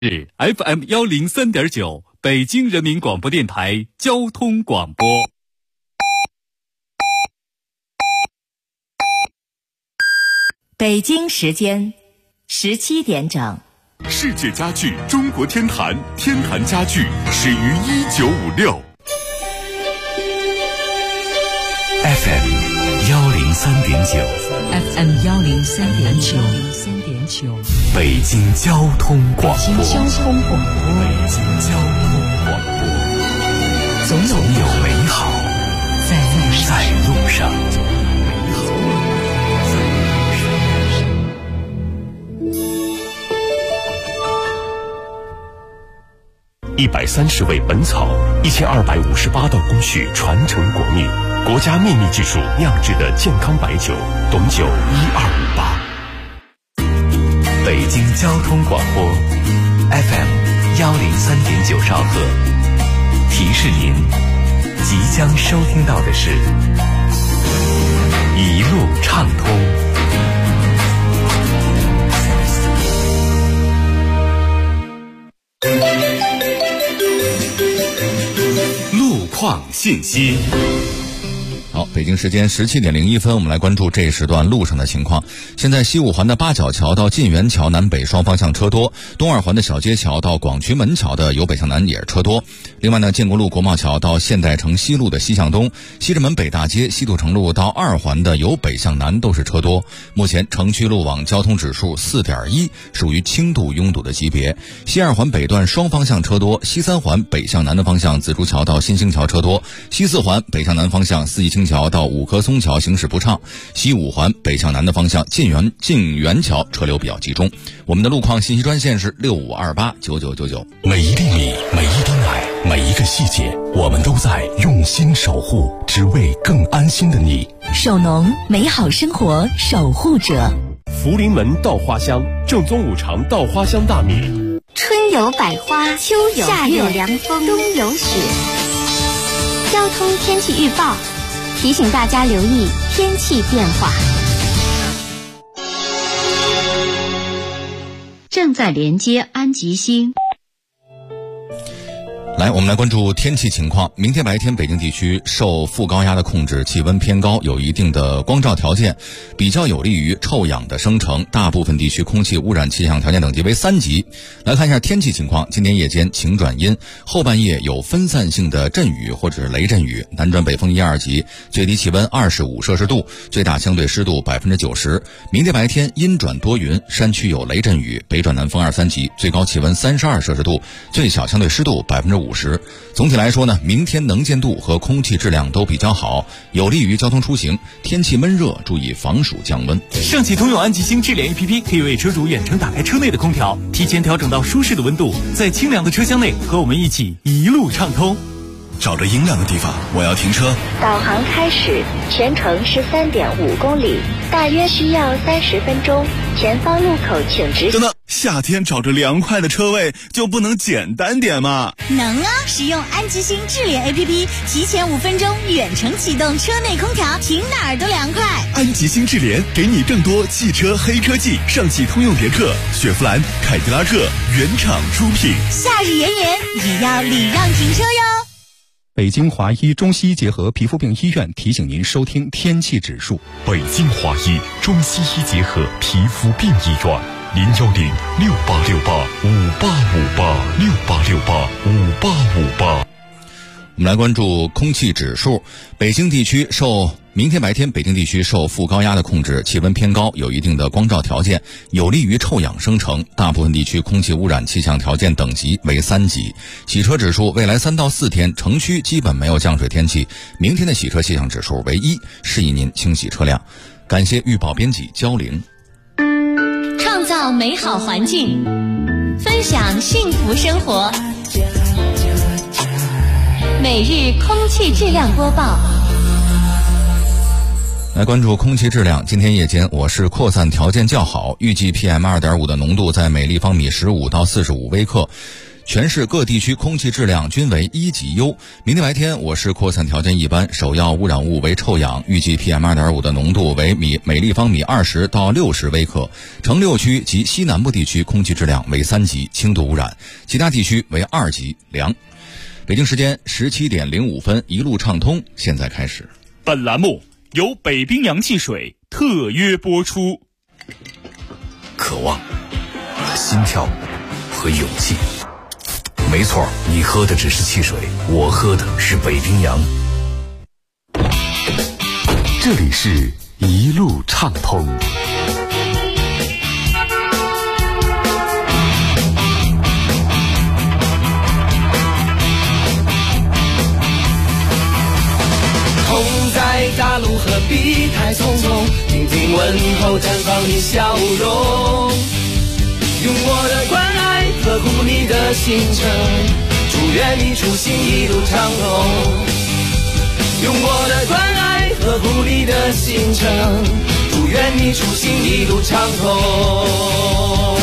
是 FM103.9 北京人民广播电台交通广播。 北京时间17点整。 世界家具中国天坛，天坛家具始于1956。 FM103.9 北京交通广播。总有美好在路上。130味本草，1258道工序传承国秘，国家秘密技术酿制的健康白酒，董酒1258。北京交通广播 FM103.9兆赫，提示您即将收听到的是一路畅通。路况信息。 好，北京时间17点01分，我们来关注这一时段路上的情况。现在西五环的八角桥到晋源桥南北双方向车多，东二环的小街桥到广渠门桥的由北向南也是车多。另外呢，建国路国贸桥到现代城西路的西向东，西直门北大街西渡城路到二环的由北向南都是车多。目前城区路网交通指数 4.1， 属于轻度拥堵的级别。西二环北段双方向车多，西三环北向南的方向紫竹桥到新兴桥车多，西四环北向南方向四季青桥到五棵松桥行驶不畅，西五环北向南的方向晋源桥车流比较集中。我们的路况信息专线是65289999。 每一粒米，每一滴奶，每一个细节，我们都在用心守护，只为更安心的你。 首农，美好生活守护者。 福临门稻花香，正宗五常稻花香大米。 春有百花，秋有夏有凉风，冬有雪。交通天气预报提醒大家留意天气变化。 正在连接安吉星。 来，我们来关注天气情况。明天白天北京地区受副高压的控制，气温偏高，有一定的光照条件，比较有利于臭氧的生成，大部分地区空气污染气象条件等级为3级。来看一下天气情况，今天夜间晴转阴，后半夜有分散性的阵雨或者是雷阵雨，南转北风1、2级，最低气温25摄氏度，最大相对湿度90%。明天白天阴转多云，山区有雷阵雨，北转南风2、3级，最高气温32摄氏度，最小相对湿度50%。总体来说呢，明天能见度和空气质量都比较好，有利于交通出行。天气闷热，注意防暑降温。 上汽通用安吉星智联 APP 可以为车主远程打开车内的空调，提前调整到舒适的温度，在清凉的车厢内和我们一起一路畅通。 找着阴凉的地方，我要停车。 导航开始，全程13.5公里，大约需要30分钟。前方路口请直行。 等等，夏天找着凉快的车位就不能简单点吗？ 能啊！使用安吉星智联 APP， 提前5分钟远程启动车内空调，停哪儿都凉快。 安吉星智联给你更多汽车黑科技，上汽通用别克、雪佛兰、凯迪拉克原厂出品。 夏日炎炎也要礼让停车哟。 北京华医中西医结合皮肤病医院提醒您收听天气指数。 北京华医中西医结合皮肤病医院，0106868585858，68685858。 我们来关注空气指数。明天白天北京地区受副高压的控制，气温偏高，有一定的光照条件，有利于臭氧生成，大部分地区空气污染气象条件等级为3级。洗车指数未来3到4天城区基本没有降水天气，明天的洗车气象指数为1，示意您清洗车辆。感谢预报编辑焦玲。 创造美好环境，分享幸福生活。每日空气质量播报。 来关注空气质量，今天夜间我市扩散条件较好，预计 PM2.5 的浓度在每立方米15到45微克。 全市各地区空气质量均为1级优。明天白天我市扩散条件一般，首要污染物为臭氧，预计 PM2.5 的浓度为每立方米20到60微克。城6区及西南部地区空气质量为3级，轻度污染，其他地区为2级良。北京时间17点05分，一路畅通现在开始。 本栏目由北冰洋汽水特约播出。 渴望、心跳和勇气。没错，你喝的只是汽水，我喝的是北冰洋。 这里是一路畅通。 痛在大路何必太匆匆，听听问候绽放你笑容，用我的关爱呵护你的行程，祝愿你出行一路畅通。用我的关爱呵护你的行程，祝愿你出行一路畅通。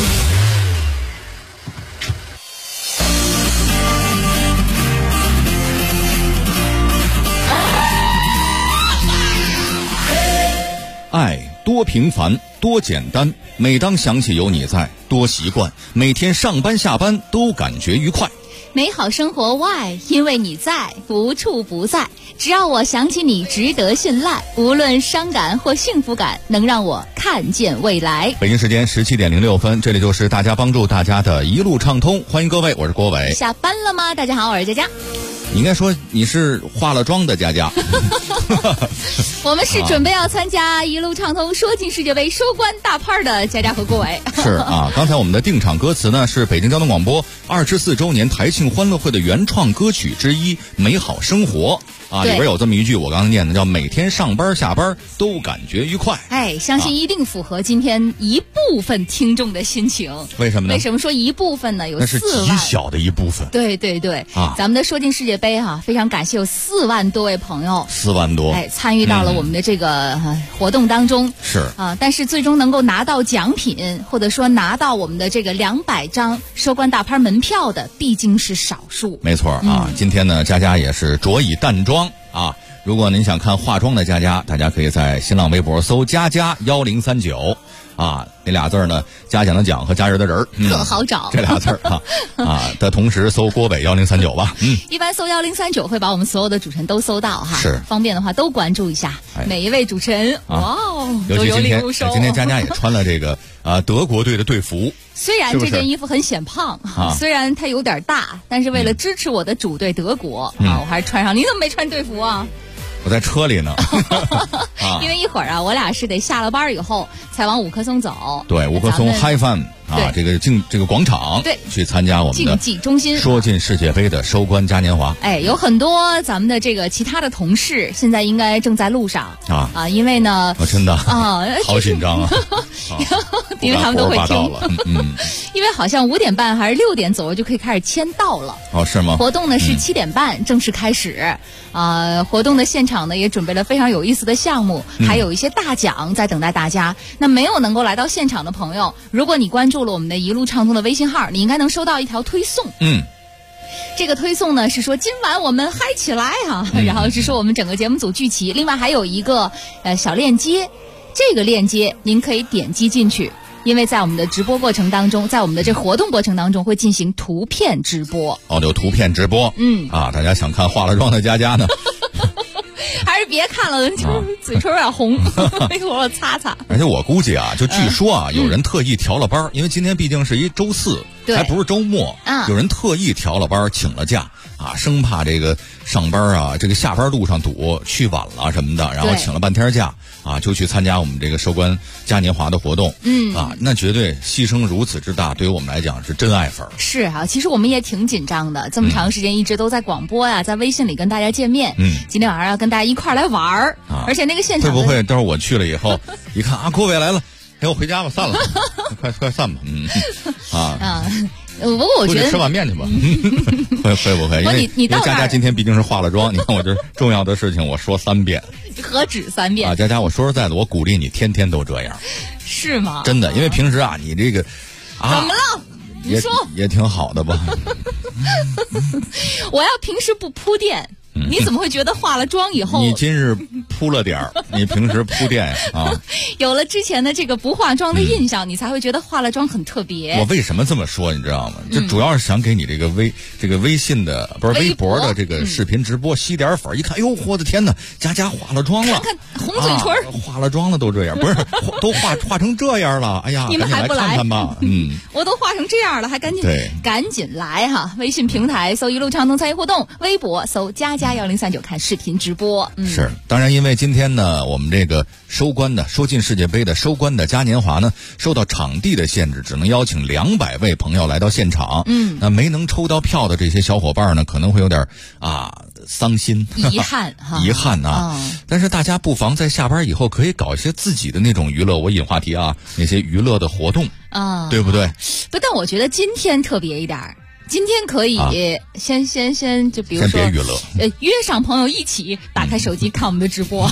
爱多平凡多简单，每当想起有你在，多习惯，每天上班下班都感觉愉快。 美好生活 why 因为你在，无处不在，只要我想起你值得信赖，无论伤感或幸福感，能让我看见未来。 北京时间17点06分，这里就是大家帮助大家的一路畅通，欢迎各位，我是郭伟。 下班了吗？大家好，我是佳佳。 你应该说你是化了妆的佳佳。 我们是准备要参加一路畅通说进世界杯收官大拍的佳佳和郭伟。 是啊，刚才我们的定场歌词呢是北京交通广播24周年台庆欢乐会的原创歌曲之一《美好生活》啊，里边有这么一句我刚才念的，叫每天上班下班都感觉愉快。 哎，相信一定符合今天一部分听众的心情。 为什么呢？ 为什么说一部分呢？有4万， 那是极小的一部分。 对对对啊，咱们的说进世界杯非常感谢有4万多位朋友 ，4万多参与到了我们的这个活动当中。 是啊，但是最终能够拿到奖品，或者说拿到我们的这个200张收官大拍门票的，毕竟是少数。 没错啊，今天呢，佳佳也是着以淡妆啊。如果您想看化妆的佳佳，大家可以在新浪微博搜佳佳1039啊，那俩字呢，嘉奖的奖和家人的人特好找， 这俩字的同时搜郭北1039吧。 一般搜1039会把我们所有的主持人都搜到哈， 是方便的话都关注一下每一位主持人。哇哦， 尤其今天佳佳也穿了这个德国队的队服。 虽然这件衣服很显胖虽然它有点大，但是为了支持我的主队德国我还是穿上。你怎么没穿队服啊？ 我在车里呢。 因为一会儿我俩是得下了班以后才往五棵松走。 对，五棵松 High Fun 这个广场， 对， 去参加我们的竞技中心说进世界杯的收官嘉年华。 哎，有很多咱们的这个其他的同事现在应该正在路上因为呢， 真的好紧张啊， 因为他们都会听了。 因为好像5点半还是6点左右就可以开始签到了。 哦，是吗？ 活动呢是7点半正式开始。活动的现场呢也准备了非常有意思的项目，还有一些大奖在等待大家。那没有能够来到现场的朋友，如果你关注了我们的一路畅通的微信号，你应该能收到一条推送。这个推送呢是说今晚我们嗨起来然后是说我们整个节目组聚齐，另外还有一个小链接，这个链接您可以点击进去，因为在我们的直播过程当中，在我们的这活动过程当中会进行图片直播。 有图片直播。大家想看化了妆的佳佳呢还是别看了，就是嘴唇有点红，一会儿我擦擦。 而且我估计就据说有人特意调了班，因为今天毕竟是一周4，还不是周末有人特意调了班，请了假生怕这个上班这个下班路上堵，去晚了什么的，然后请了半天假就去参加我们这个收官嘉年华的活动。那绝对牺牲如此之大，对于我们来讲是真爱粉。 是其实我们也挺紧张的，这么长时间一直都在广播在微信里跟大家见面。今天晚上要跟大家一块儿来玩而且那个现场会不会待会儿我去了以后一看郭伟来了，我回家吧，散了。快散吧。 不过我觉得吃碗面去吧。会不会？因为佳佳今天毕竟是化了妆，你看我这重要的事情我说3遍， 何止3遍佳佳，我说实在的，我鼓励你天天都这样。 是吗？ 真的，因为平时你这个怎么了？ 你说也挺好的吧？ 我要平时不铺垫。你怎么会觉得化了妆以后？ 你今日铺了点儿，你平时铺垫呀啊？ 有了之前的这个不化妆的印象，你才会觉得化了妆很特别。 我为什么这么说，你知道吗？就主要是想给你这个微信的不是微博的这个视频直播吸点粉。一看，哟，我的天哪，佳化了妆了， 看红嘴唇， 化了妆了都这样，不是都化成这样了？哎呀， 你们还不来看看吧？ 我都化成这样了，还赶紧来哈！微信平台搜一路畅通参与互动，微博搜佳1039看视频直播。 是，当然因为今天呢，我们这个收进世界杯的收官的嘉年华呢，受到场地的限制，只能邀请200位朋友来到现场。那没能抽到票的这些小伙伴呢，可能会有点伤心、 遗憾遗憾啊。但是大家不妨在下班以后可以搞一些自己的那种娱乐，我引话题啊，那些娱乐的活动对不对？ 不，但我觉得今天特别一点。今天可以先就比如说先别娱乐， 约上朋友一起打开手机看我们的直播。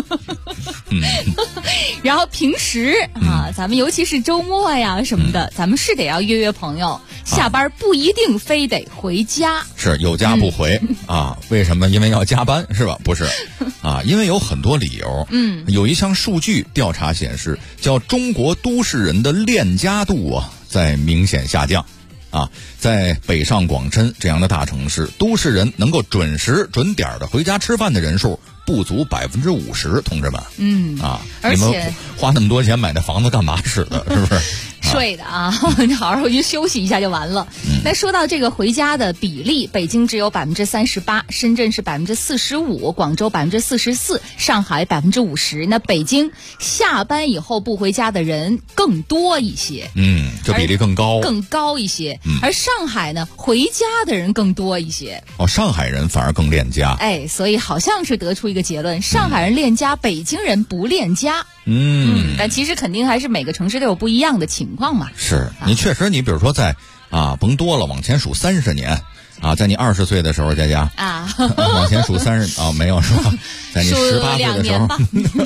然后平时咱们尤其是周末呀什么的，咱们是得要约朋友，下班不一定非得回家， 是有家不回为什么？因为要加班是吧？不是因为有很多理由。有一项数据调查显示，叫中国都市人的恋家度在明显下降。在北上广深这样的大城市，都市人能够准时准点的回家吃饭的人数不足50%，同志们。 而且你们花那么多钱买那房子干嘛使的？是不是？ 睡的你好好回去休息一下就完了。那说到这个回家的比例，北京只有38%，深圳是45%，广州44%，上海50%。那北京下班以后不回家的人更多一些， 这比例更高一些。而上海呢，回家的人更多一些。 上海人反而更恋家。 所以好像是得出一个结论：上海人恋家，北京人不恋家。但其实肯定还是每个城市都有不一样的情况嘛。 是你确实，你比如说在甭多了，往前数30年在你20岁的时候，佳往前数30没有是吧？在你18岁的时候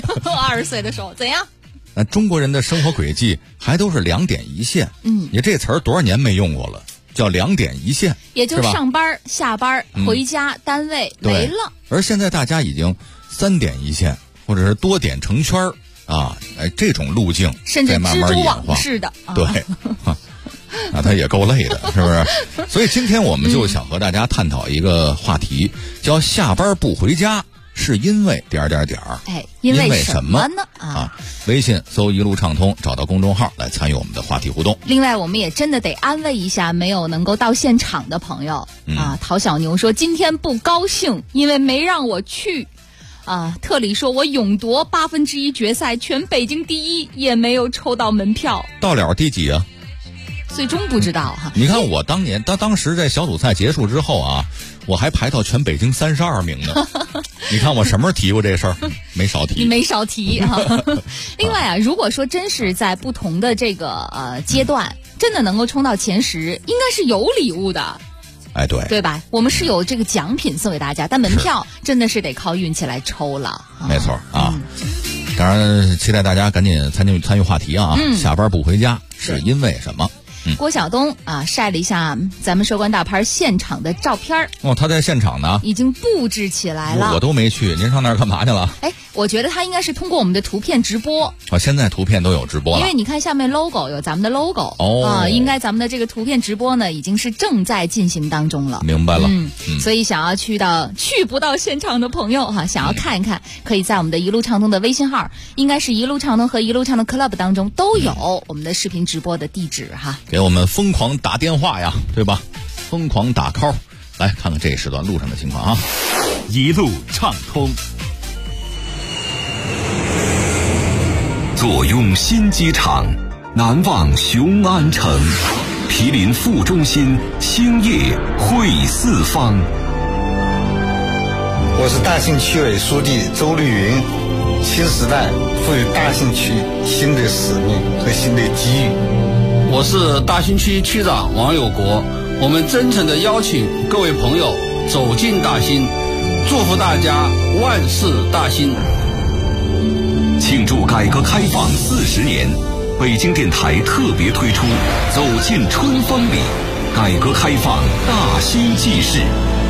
，20岁的时候怎样？ 那中国人的生活轨迹还都是2点一线。你这词儿多少年没用过了？叫2点一线， 也就上班、下班、回家、单位没了。 而现在大家已经3点一线，或者是多点成圈儿。这种路径甚至慢慢演化， 是的， 对，他也够累的，是不是？所以今天我们就想和大家探讨一个话题，叫下班不回家是因为因为什么呢？ 微信搜一路畅通，找到公众号来参与我们的话题互动。 另外，我们也真的得安慰一下没有能够到现场的朋友陶小牛说今天不高兴，因为没让我去。特里说我勇夺1/8决赛，全北京第一，也没有抽到门票。 到了第几啊？ 最终不知道你看我当时在小组赛结束之后我还排到全北京32名呢。你看我什么时候提过这事儿？没少提。 你没少提另外如果说真是在不同的这个阶段，真的能够冲到前10，应该是有礼物的。对吧？我们是有这个奖品送给大家，但门票真的是得靠运气来抽了。 没错当然期待大家赶紧参与话题下班不回家是因为什么？ 郭晓东晒了一下咱们收官大牌现场的照片他在现场呢， 已经布置起来了。 我都没去，您上那儿干嘛去了？ 我觉得他应该是通过我们的图片直播。 现在图片都有直播了， 因为你看下面 logo 有咱们的 logo 应该咱们的这个图片直播呢已经是正在进行当中了。 明白了。 所以想要去不到现场的朋友想要看一看，可以在我们的一路畅通的微信号，应该是一路畅通和一路畅通 club 当中都有我们的视频直播的地址给我们疯狂打电话呀，对吧？疯狂打 call， 来看看这时段路上的情况一路畅通。坐拥新机场，南望雄安城，毗邻副中心，兴业汇四方。 我是大兴区委书记周绿云，新时代赋予大兴区新的使命和新的机遇。 我是大兴区区长王有国，我们真诚地邀请各位朋友走进大兴，祝福大家万事大兴。 庆祝改革开放40年北京电台特别推出《走进春风里》，改革开放大新纪事。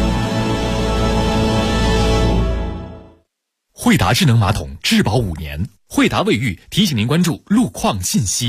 惠达智能马桶质保5年，惠达卫浴提醒您关注路况信息。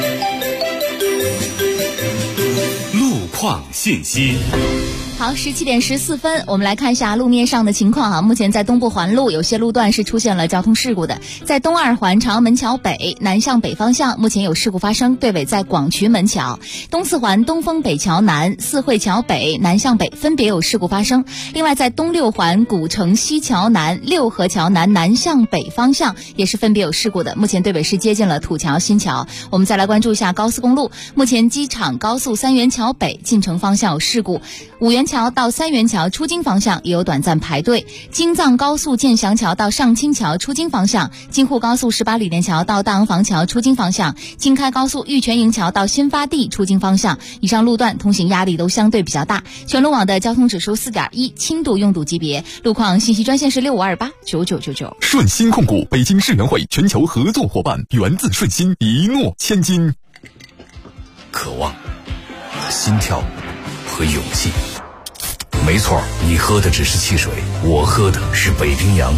路况信息。 好，17点14分，我们来看一下路面上的情况哈。目前在东部环路有些路段是出现了交通事故的，在东二环朝阳门桥北南向北方向，目前有事故发生，队尾在广渠门桥；东四环东风北桥南、四惠桥北南向北分别有事故发生。另外，在东六环古城西桥南、六合桥南南向北方向也是分别有事故的，目前队尾是接近了土桥新桥。我们再来关注一下高速公路，目前机场高速三元桥北进城方向有事故，五元桥到三元桥出京方向也有短暂排队，京藏高速建祥桥到上清桥出京方向，京沪高速18里店桥到大昂房桥出京方向，京开高速玉泉营桥到新发地出京方向，以上路段通行压力都相对比较大。全路网的交通指数4.1，轻度拥堵级别。路况信息专线是65289999。 顺心控股北京世园会全球合作伙伴，源自顺心，一诺千金。 渴望、心跳和勇气。没错，你喝的只是汽水，我喝的是北冰洋。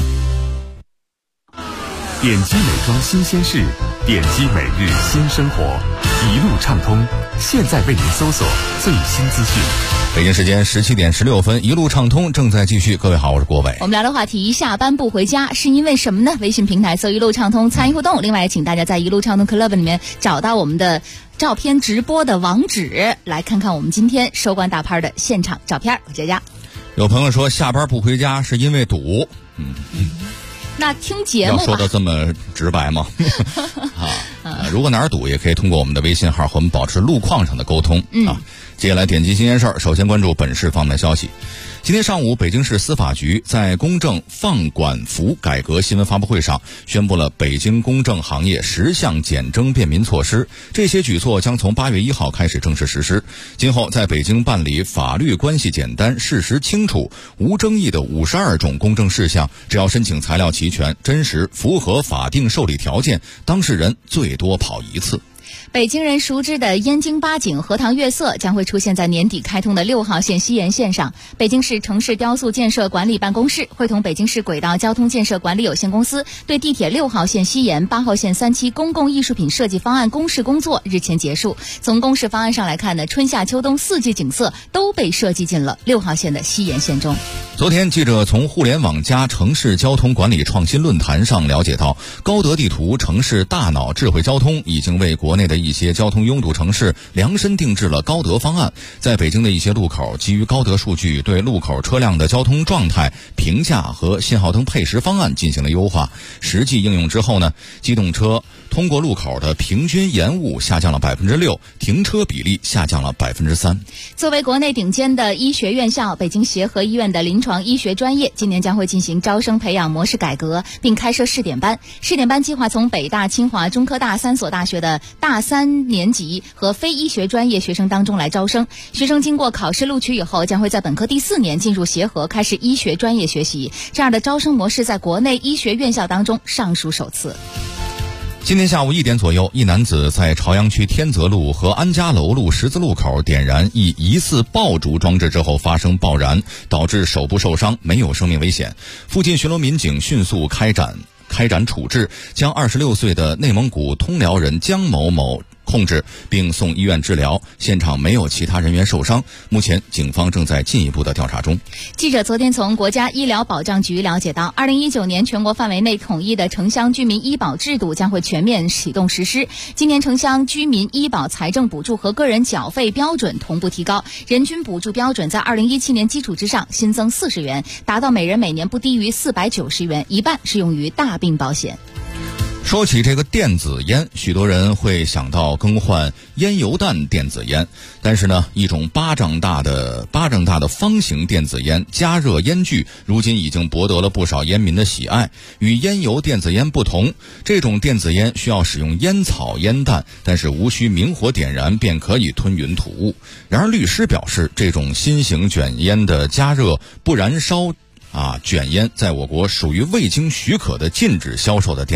点击美妆新鲜事，点击每日新生活，一路畅通，现在为您搜索最新资讯。 北京时间17点16分，一路畅通正在继续。各位好，我是郭伟。 我们聊的话题，下班不回家是因为什么呢？微信平台搜一路畅通参与互动，另外请大家在一路畅通 Club 里面找到我们的照片直播的网址，来看看我们今天收官大拍的现场照片。我佳佳， 有朋友说下班不回家是因为堵， 那听节目吧， 要说的这么直白吗？如果哪儿堵也可以通过我们的微信号和我们保持路况上的沟通啊。接下来点击新鲜事儿，首先关注本市方面的消息。今天上午，北京市司法局在公证放管服改革新闻发布会上宣布了北京公证行业10项简征便民措施，这些举措将从8月1号开始正式实施。今后在北京办理法律关系简单、事实清楚、无争议的52种公证事项，只要申请材料齐全、真实、符合法定受理条件，当事人最多跑1次。 北京人熟知的燕京八景、荷塘月色将会出现在年底开通的6号线西延线上。北京市城市雕塑建设管理办公室会同北京市轨道交通建设管理有限公司对地铁6号线西延、8号线3期公共艺术品设计方案公示工作日前结束。从公示方案上来看呢，春夏秋冬4季景色都被设计进了6号线的西延线中。 昨天，记者从互联网加城市交通管理创新论坛上了解到，高德地图城市大脑智慧交通已经为国内的一些交通拥堵城市量身定制了高德方案，在北京的一些路口，基于高德数据对路口车辆的交通状态评价和信号灯配时方案进行了优化。实际应用之后呢，机动车通过路口的平均延误下降了6%，停车比例下降了3%。 作为国内顶尖的医学院校，北京协和医院的临床医学专业今年将会进行招生培养模式改革，并开设试点班。试点班计划从北大、清华、中科大3所大学的大3年级和非医学专业学生当中来招生。学生经过考试录取以后，将会在本科第4年进入协和开始医学专业学习。这样的招生模式在国内医学院校当中尚属首次。 今天下午1点左右，一男子在朝阳区天泽路和安家楼路十字路口点燃一疑似爆竹装置之后发生爆燃，导致手部受伤，没有生命危险。附近巡逻民警迅速开展处置，将26岁的内蒙古通辽人姜某某控制并送医院治疗，现场没有其他人员受伤。目前警方正在进一步的调查中。 记者昨天从国家医疗保障局了解到，2019年全国范围内统一的城乡居民医保制度将会全面启动实施。今年城乡居民医保财政补助和个人缴费标准同步提高，人均补助标准在2017年基础之上新增40元，达到每人每年不低于490元，一半是用于大病保险。 说起这个电子烟，许多人会想到更换烟油弹电子烟，但是呢，一种巴掌大的方形电子烟加热烟具，如今已经博得了不少烟民的喜爱。与烟油电子烟不同，这种电子烟需要使用烟草烟弹，但是无需明火点燃便可以吞云吐雾。然而律师表示，这种新型卷烟的加热不燃烧卷烟在我国属于未经许可的禁止销售的电子烟。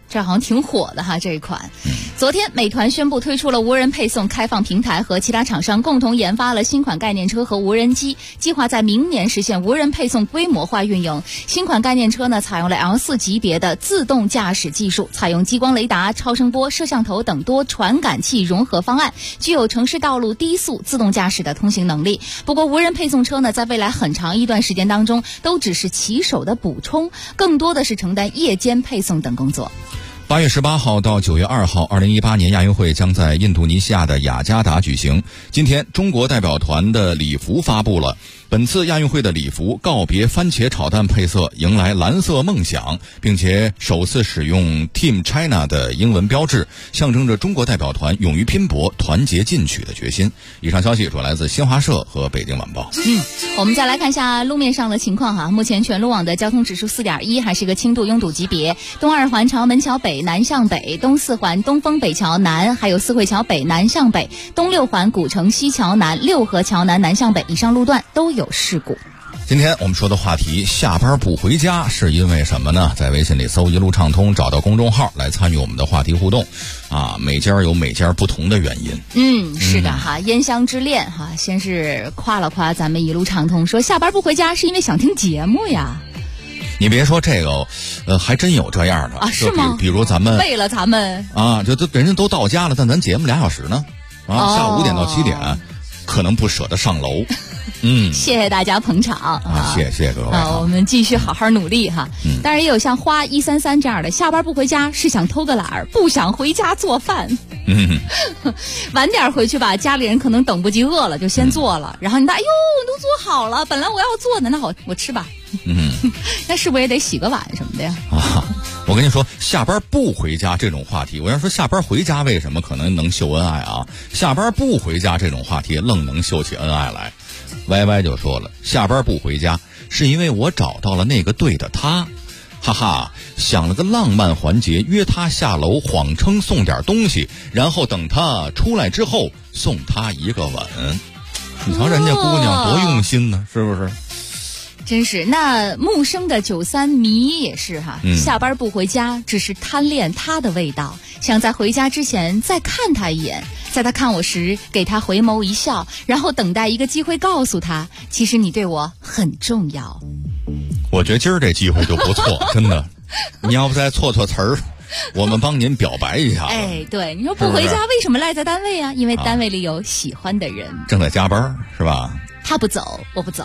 这好像挺火的哈，这一款。昨天美团宣布推出了无人配送开放平台，和其他厂商共同研发了新款概念车和无人机，计划在明年实现无人配送规模化运营。新款概念车呢，采用了 L4 级别的自动驾驶技术，采用激光雷达、超声波、摄像头等多传感器融合方案，具有城市道路低速自动驾驶的通行能力。不过无人配送车呢，在未来很长一段时间当中都只是骑手的补充，更多的是承担夜间配送等工作。 8月18号到9月2号，2018年亚运会将在印度尼西亚的雅加达举行。今天，中国代表团的礼服发布了。本次亚运会的礼服告别番茄炒蛋配色，迎来蓝色梦想，并且首次使用 Team China 的英文标志，象征着中国代表团勇于拼搏、团结进取的决心。以上消息主来自新华社和北京晚报。 我们再来看一下路面上的情况哈。目前全路网的交通指数4.1，还是一个轻度拥堵级别。东二环朝门桥北南向北，东四环东风北桥南，还有四惠桥北南向北，东六环古城西桥南、六合桥南南向北以上路段都有事故。 今天我们说的话题，下班不回家是因为什么呢？在微信里搜一路畅通，找到公众号来参与我们的话题互动啊，每家有每家不同的原因。 是的哈，烟香之恋哈，先是夸了夸咱们一路畅通，说下班不回家是因为想听节目呀。 你别说这个，还真有这样的啊？是吗？ 比如咱们为了咱们啊，人家都到家了，但咱节目2小时呢，下午5点到7点，可能不舍得上楼。 谢谢大家捧场啊！谢谢各位我们继续好好努力哈。当然也有像花133这样的，下班不回家是想偷个懒儿，不想回家做饭。晚点回去吧，家里人可能等不及饿了就先做了，然后你哎呦都做好了，本来我要做的，那好我吃吧。那是不是也得洗个碗什么的呀？ 我跟你说，下班不回家这种话题，我要说下班回家为什么可能能秀恩爱啊？下班不回家这种话题愣能秀起恩爱来。YY 就说了，下班不回家是因为我找到了那个对的他，哈哈，想了个浪漫环节，约他下楼，谎称送点东西，然后等他出来之后送他一个吻。你瞧人家姑娘多用心呢，是不是？ 真是。那木生的93迷也是哈，下班不回家只是贪恋他的味道，想在回家之前再看他一眼，在他看我时给他回眸一笑，然后等待一个机会告诉他，其实你对我很重要。 我觉得今儿这机会就不错，真的。你要不再错错词儿，我们帮您表白一下。 哎，对，你说不回家为什么赖在单位啊？因为单位里有喜欢的人， 正在加班是吧？ 他不走，我不走。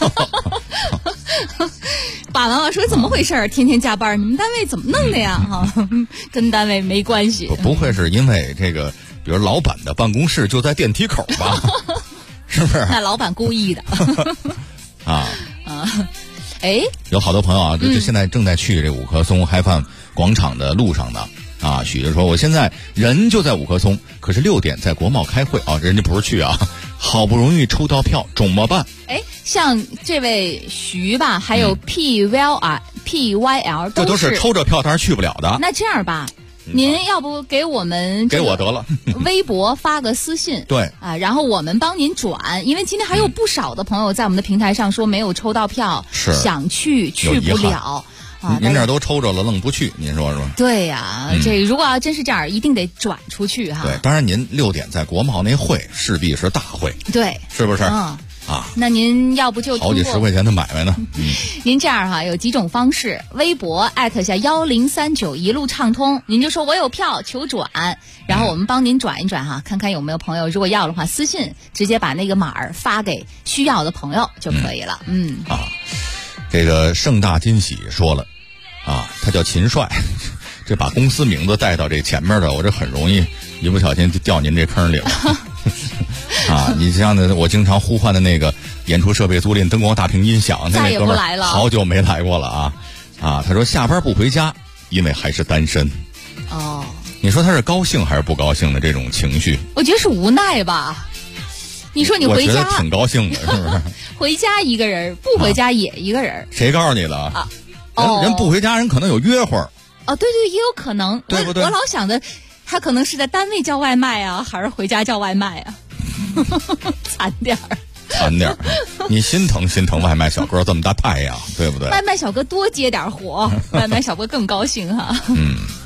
爸妈妈说怎么回事？天天加班，你们单位怎么弄的呀？跟单位没关系。 不会是因为这个，比如老板的办公室就在电梯口吧？是不是？ 那老板故意的。哎， 有好多朋友啊，就现在正在去这五棵松嗨饭广场的路上呢。啊，许着说我现在人就在五棵松，可是6点在国贸开会啊，人家不是去啊，好不容易抽到票，怎么办？ 哎，像这位徐吧，还有 PYL 这都是抽着票但是去不了的。 那这样吧，您要不给我们给我得了， 微博发个私信， 对啊，然后我们帮您转，因为今天还有不少的朋友在我们的平台上说没有抽到票， 是想去不了。 您这都抽着了，愣不去，您说是吧？ 对呀，这如果要真是这样，一定得转出去哈。 对，当然您6点在国贸那会势必是大会， 对， 是不是？ 那您要不就好几10块钱的买卖呢？ 您这样哈，有几种方式，微博艾特下1039一路畅通，您就说我有票求转，然后我们帮您转一转哈，看看有没有朋友如果要的话，私信直接把那个码儿发给需要的朋友就可以了。 这个盛大惊喜说了啊，他叫秦帅，这把公司名字带到这前面的，我这很容易一不小心就掉您这坑里了。你这样的我经常呼唤的那个演出设备租赁灯光大屏音响， 再也不来了， 好久没来过了啊！他说下班不回家，因为还是单身。你说他是高兴还是不高兴的这种情绪？ 我觉得是无奈吧。你说你回家， 我觉得挺高兴的，是不是？ 回家一个人，不回家也一个人。 谁告诉你的？人不回家，人可能有约会儿。 对，也有可能， 对不对？ 我老想着，他可能是在单位叫外卖啊，还是回家叫外卖啊？惨点儿。你心疼外卖小哥这么大太阳，对不对？外卖小哥多接点活，外卖小哥更高兴哈。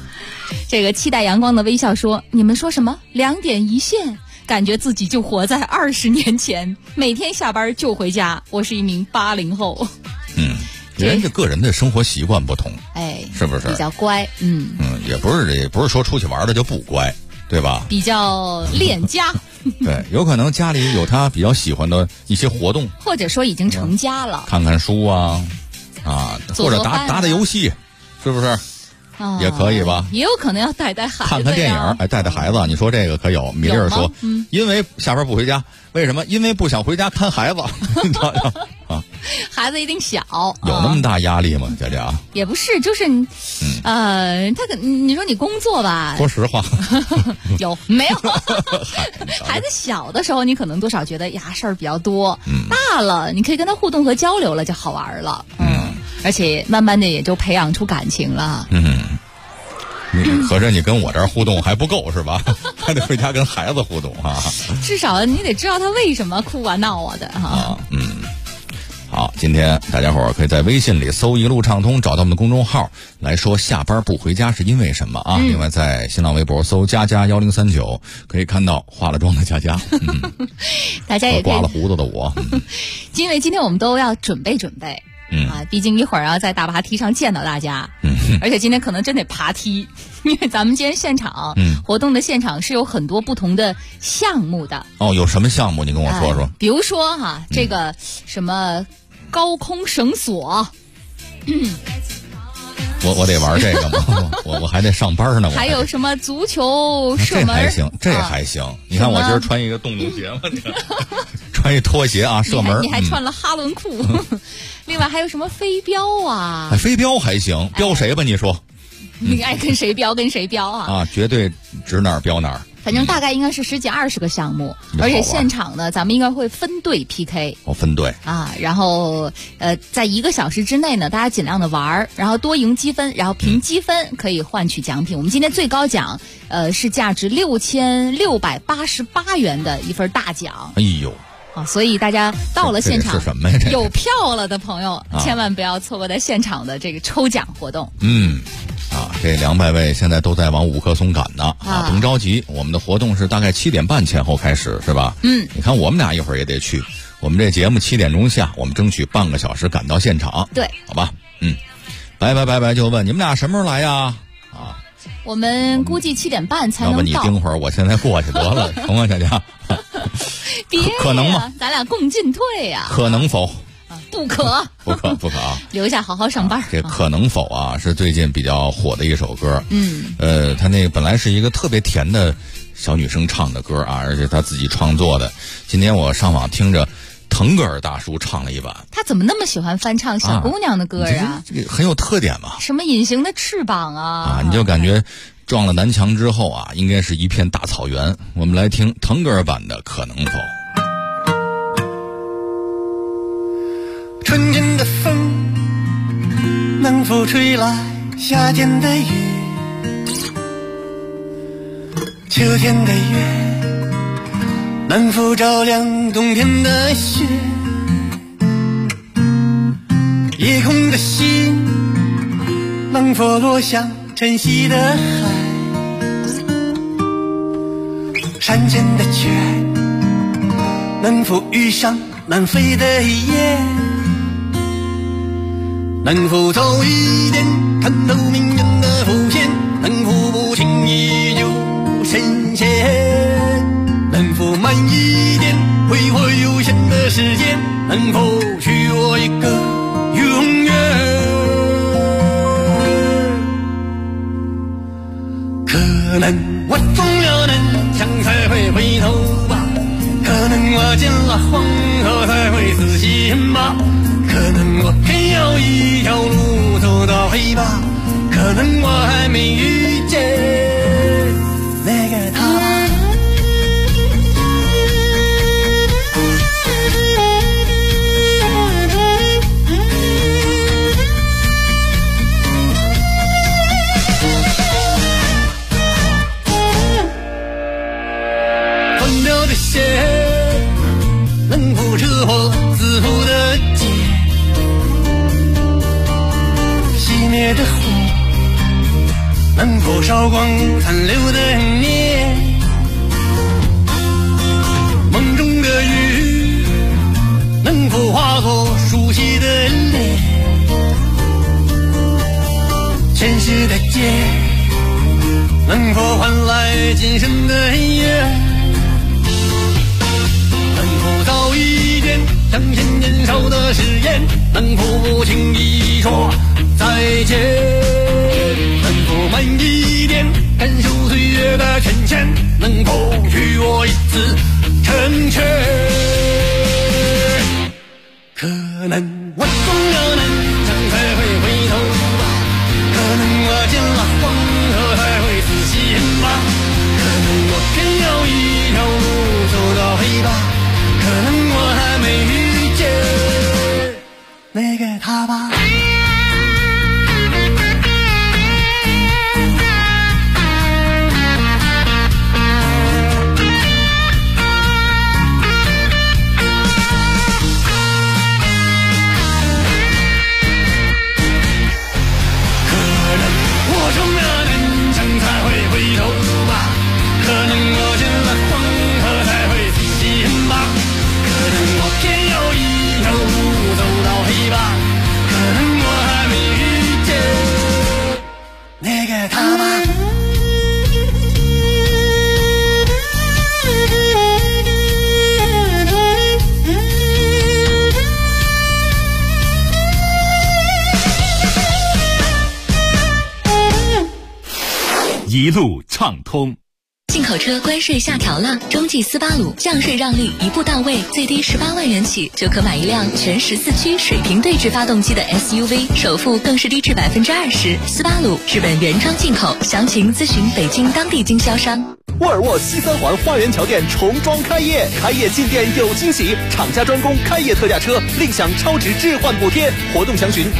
这个期待阳光的微笑说：“你们说什么2点一线？感觉自己就活在20年前，每天下班就回家。我是一名80后。” 人家个人的生活习惯不同，是不是比较乖？ 也不是说出去玩的就不乖，对吧？ 比较恋家。 对，有可能家里有他比较喜欢的一些活动， 或者说已经成家了， 看看书啊，或者打游戏，是不是？也可以吧？ 也有可能要带孩子， 看看电影，带孩子。你说这个可有？米粒儿说，因为下班不回家，为什么？因为不想回家看孩子。 孩子一定小， 有那么大压力吗？佳佳也不是，就是你说你工作吧， 说实话， 有没有？孩子小的时候，你可能多少觉得呀事儿比较多，大了你可以跟他互动和交流了，就好玩了，而且慢慢的也就培养出感情了。 合着你跟我这儿互动还不够是吧？还得回家跟孩子互动啊。 至少你得知道他为什么哭啊闹啊的哈。 好，今天大家伙儿可以在微信里搜一路畅通，找到我们的公众号来说下班不回家是因为什么啊？另外在新浪微博搜佳佳1039，可以看到化了妆的佳佳， 大家也可以刮了胡子的我。 因为今天我们都要准备，毕竟一会儿要在大爬梯上见到大家，而且今天可能真得爬梯，因为咱们今天现场活动的现场是有很多不同的项目的。 有什么项目？你跟我说说。 比如说这个什么高空绳索， 我得玩这个吗？我还得上班呢。 还有什么足球射门？ 这还行。你看我今儿穿一个洞鞋嘛，穿一拖鞋啊，射门。 你还穿了哈伦裤。另外还有什么飞镖啊？ 飞镖还行，标谁吧？你说。 你爱跟谁标跟谁标啊？ 绝对指哪儿标哪儿。 反正大概应该是10几20个项目，而且现场呢，咱们应该会分队 PK。 分队然后在1个小时之内呢，大家尽量的玩，然后多赢积分，然后凭积分可以换取奖品。我们今天最高奖是价值6688元的一份大奖。 哎呦！ 所以大家到了现场， 是什么呀？ 有票了的朋友，千万不要错过在现场的这个抽奖活动。 这200位现在都在往五棵松赶呢甭着急，我们的活动是大概7点半前后开始，是吧？你看我们俩一会儿也得去，我们这节目7点钟下，我们争取半个小时赶到现场。 对， 好吧？拜就问你们俩什么时候来呀？ 我们估计7点半才能到。 要不你盯会儿，我现在过去得了，成吗，佳佳？可能吗？ 咱俩共进退呀？ 可能否？ 不可啊！ 留下好好上班。 这可能否是最近比较火的一首歌。他那个本来是一个特别甜的小女生唱的歌而且她自己创作的。今天我上网听着腾格尔大叔唱了一版。 他怎么那么喜欢翻唱小姑娘的歌啊？ 这个很有特点嘛。 什么隐形的翅膀你就感觉撞了南墙之后应该是一片大草原。我们来听腾格尔版的可能否。 春天的风能否吹来夏天的雨，秋天的月能否照亮冬天的雪，夜空的星能否落向晨曦的海，山间的雀能否遇上南飞的雁，能否早一点看透命运的浮现，能否不轻易就深陷，能否慢一点挥霍有限的时间，能否许我一个永远。可能我中了南墙才会回头吧，可能我见了黄河才会死心吧，可能我偏要一条路走到黑吧，可能我还没遇见那个他。断掉的线能否扯破自负的结，熄灭的火能能否烧光残留的念？梦中的雨能否化作熟悉的脸？前世的劫能否换来今生的缘？能否早一点相信年少的誓言？能否不轻易说再见？能否慢一点感受岁月的沉潜？能否许我一次成全？可能我总要能想才会回头吧，可能我见了黄河才会死心吧，可能我偏要一条路走到黑吧，可能我还没遇见那个他吧。 一路畅通。 进口车关税下调了，中际斯巴鲁降税让利一步到位，最低18万元起就可买一辆全14驱水平对置发动机的 SUV， 首付更是低至20%。斯巴鲁日本原装进口，详情咨询北京当地经销商。 沃尔沃西三环花园桥店重装开业，开业进店有惊喜，厂家专供开业特价车，另享超值置换补贴，活动详询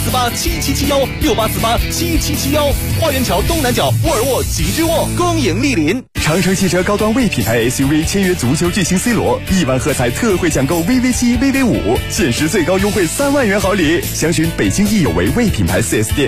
68487771，68487771。花园桥东南角沃尔沃吉之沃，恭迎莅临。 长城汽车高端 V 品牌 SUV 签约足球巨星 C 罗，1万喝彩特惠抢购 VV7、VV5，限时最高优惠3万元好礼。详询北京易有为 V 品牌 4S 店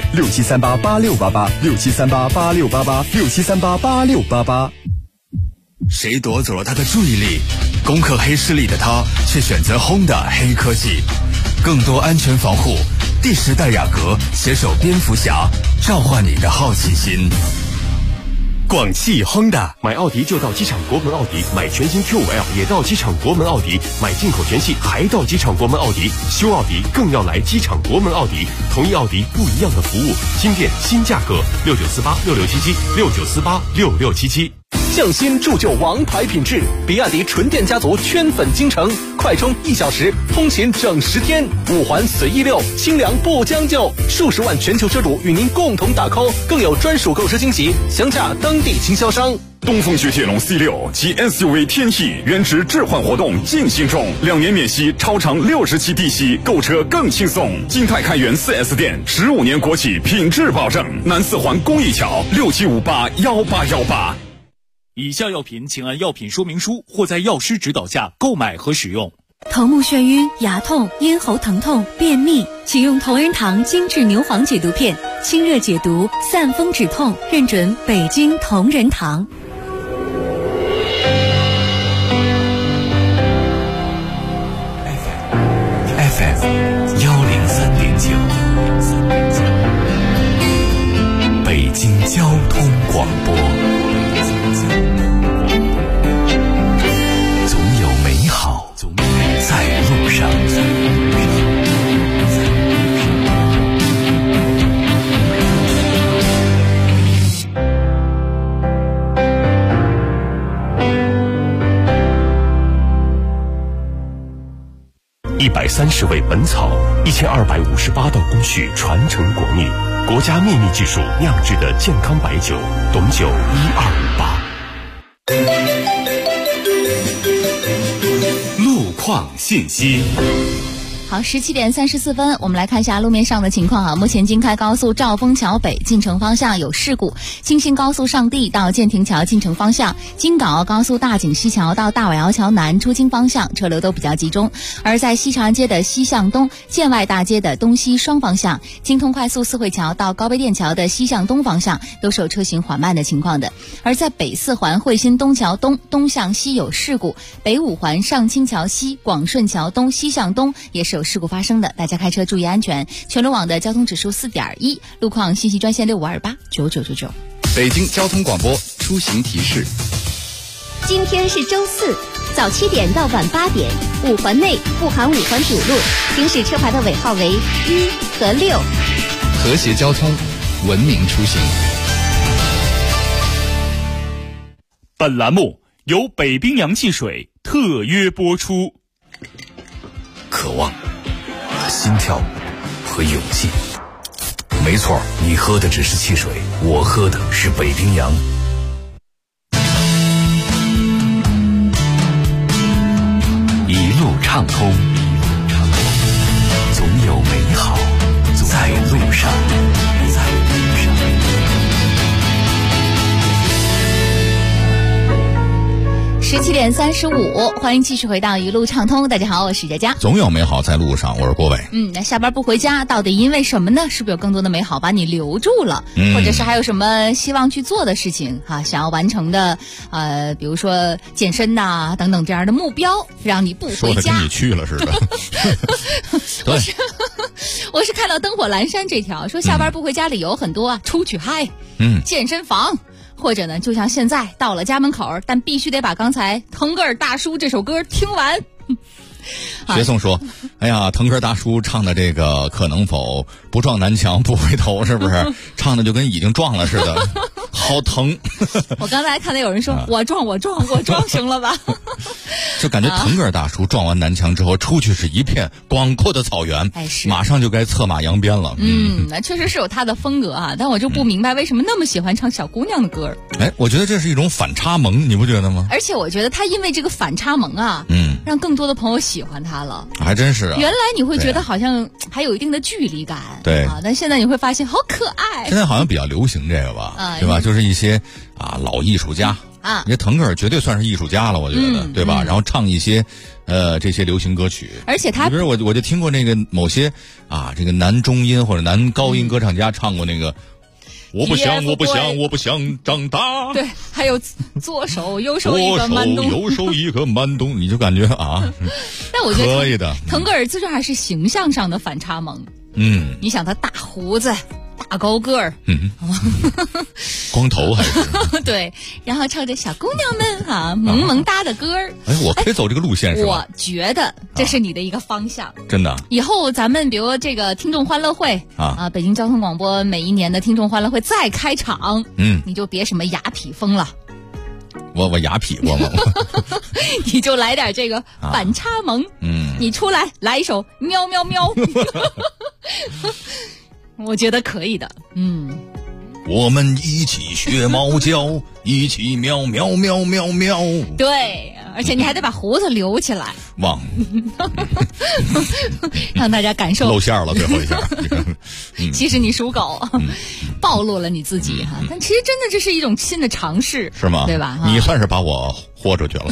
，67388688，67388688，67388688。 谁夺走了他的注意力？攻克黑势力的他，却选择 Honda 黑科技，更多安全防护。第10代雅阁携手蝙蝠侠，召唤你的好奇心。 广汽 Honda 买奥迪就到机场国门奥迪，买全新 Q5L 也到机场国门奥迪，买进口全系还到机场国门奥迪，修奥迪更要来机场国门奥迪，同一奥迪不一样的服务，新店新价格，69486677，69486677。 匠心铸就王牌品质，比亚迪纯电家族圈粉京城，快充1小时，通勤整10天，5环随意溜，清凉不将就，数十万全球车主与您共同打 call， 更有专属购车惊喜，详洽当地经销商。 东风雪铁龙 C6 及 SUV 天翼原值置换活动进行中，2年免息，超长60期低息，购车更轻松。金泰开元 4S 店，15年国企品质保证，南4环公益桥67581818。 以下药品请按药品说明书或在药师指导下购买和使用。 头目眩晕、牙痛、咽喉疼痛、便秘，请用同仁堂精致牛黄解毒片，清热解毒，散风止痛，认准北京同仁堂。 FM 103.9，北京交通广播。总有美好在路上。 130味本草，1258道工序传承国秘，国家秘密技术酿制的健康白酒，董酒1258。 路况信息。 好，17点34分，我们来看一下路面上的情况啊。目前京开高速兆丰桥北进城方向有事故，京新高速上地到建亭桥进城方向，京港澳高速大井西桥到大尾窑桥南出京方向车流都比较集中。而在西长安街的西向东、建外大街的东西双方向，京通快速四惠桥到高碑店桥的西向东方向都是有车行缓慢的情况的。而在北四环汇鑫东桥东向西有事故，北五环上清桥西、广顺桥东西向东也是有事故发生的，大家开车注意安全。全路网的交通指数4.1，路况信息专线65289999。 北京交通广播出行提示： 今天是周四，早7点到晚8点，五环内不含五环主路，行驶车牌的尾号为1和6。 和谐交通，文明出行。 本栏目由北冰洋汽水特约播出。 渴望、心跳和勇气。没错，你喝的只是汽水，我喝的是北冰洋。一路畅通，总有美好在路上。 17点35，欢迎继续回到一路畅通。大家好，我是佳佳。 总有美好在路上，我是郭伟。 那下班不回家，到底因为什么呢？是不是有更多的美好把你留住了？或者是还有什么希望去做的事情想要完成的比如说健身呐等等这样的目标，让你不回家。 说的跟你去了似的。对， 我是看到灯火阑珊这条，说下班不回家理由很多啊，出去嗨，健身房。或者呢，就像现在到了家门口，但必须得把刚才腾格尔大叔这首歌听完。 学颂说：“哎呀，腾格尔大叔唱的这个可能否不撞南墙不回头，是不是唱的就跟已经撞了似的，好疼。” 我刚才看到有人说：“我撞行了吧？” 就感觉腾格尔大叔撞完南墙之后，出去是一片广阔的草原，马上就该策马扬鞭了。 那确实是有他的风格啊，但我就不明白为什么那么喜欢唱小姑娘的歌。 我觉得这是一种反差萌，你不觉得吗？ 而且我觉得他因为这个反差萌啊，让更多的朋友喜欢他了。 还真是啊！ 原来你会觉得好像还有一定的距离感， 对啊，但现在你会发现好可爱。 现在好像比较流行这个吧，对吧？就是一些老艺术家啊，因为腾格尔绝对算是艺术家了，我觉得，对吧？然后唱一些这些流行歌曲， 而且他， 比如我就听过那个某些这个男中音或者男高音歌唱家唱过那个。我不想长大。 对，还有左手右手一个慢动， 右手一个慢动，你就感觉但我觉得可以的。 腾格尔最重要还是形象上的反差萌。你想他大胡子、大高个儿， 光头还是对，然后唱着小姑娘们萌萌哒的歌儿。 我可以走这个路线是吧？ 我觉得这是你的一个方向， 真的。 以后咱们比如这个听众欢乐会北京交通广播每一年的听众欢乐会再开场，你就别什么雅痞风了。 我雅痞过吗？ 你就来点这个反差萌，你出来一首喵喵喵，我觉得可以的， 我们一起学猫叫，一起喵喵喵喵喵。 对，而且你还得把胡子留起来，让大家感受。 露馅了，最后一下。 其实你属狗，暴露了你自己但其实真的这是一种新的尝试， 是吗？ 对吧？ 你算是把我豁出去了。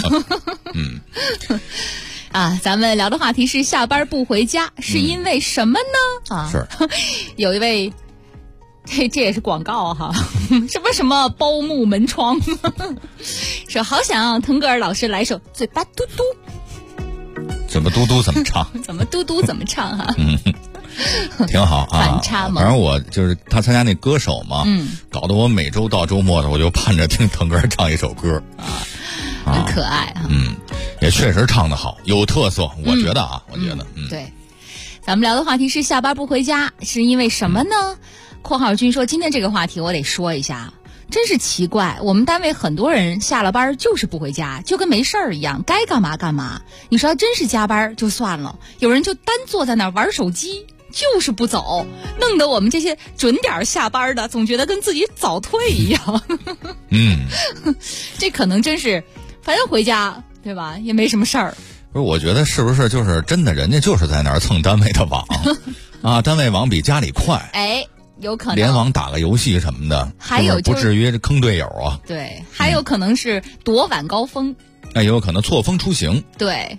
咱们聊的话题是下班不回家是因为什么呢？ 是有一位。这也是广告什么包木门窗说好想让腾格尔老师来首嘴巴嘟嘟， 怎么嘟嘟怎么唱怎么嘟嘟怎么唱挺好反差萌。 反正我就是他参加那歌手嘛，搞得我每周到周末的我就盼着听腾格尔唱一首歌很可爱也确实唱得好，有特色，我觉得对。咱们聊的话题是下班不回家是因为什么呢？括号君说今天这个话题我得说一下，真是奇怪，我们单位很多人下了班就是不回家，就跟没事儿一样，该干嘛干嘛。你说真是加班就算了，有人就单坐在那儿玩手机就是不走，弄得我们这些准点下班的总觉得跟自己早退一样这可能真是反正回家对吧也没什么事儿。 不是，我觉得是不是就是真的，人家就是在那儿蹭单位的网啊，单位网比家里快。 哎，有可能联网打个游戏什么的， 还有不至于坑队友啊。 对，还有可能是躲晚高峰。 也有可能错峰出行。 对，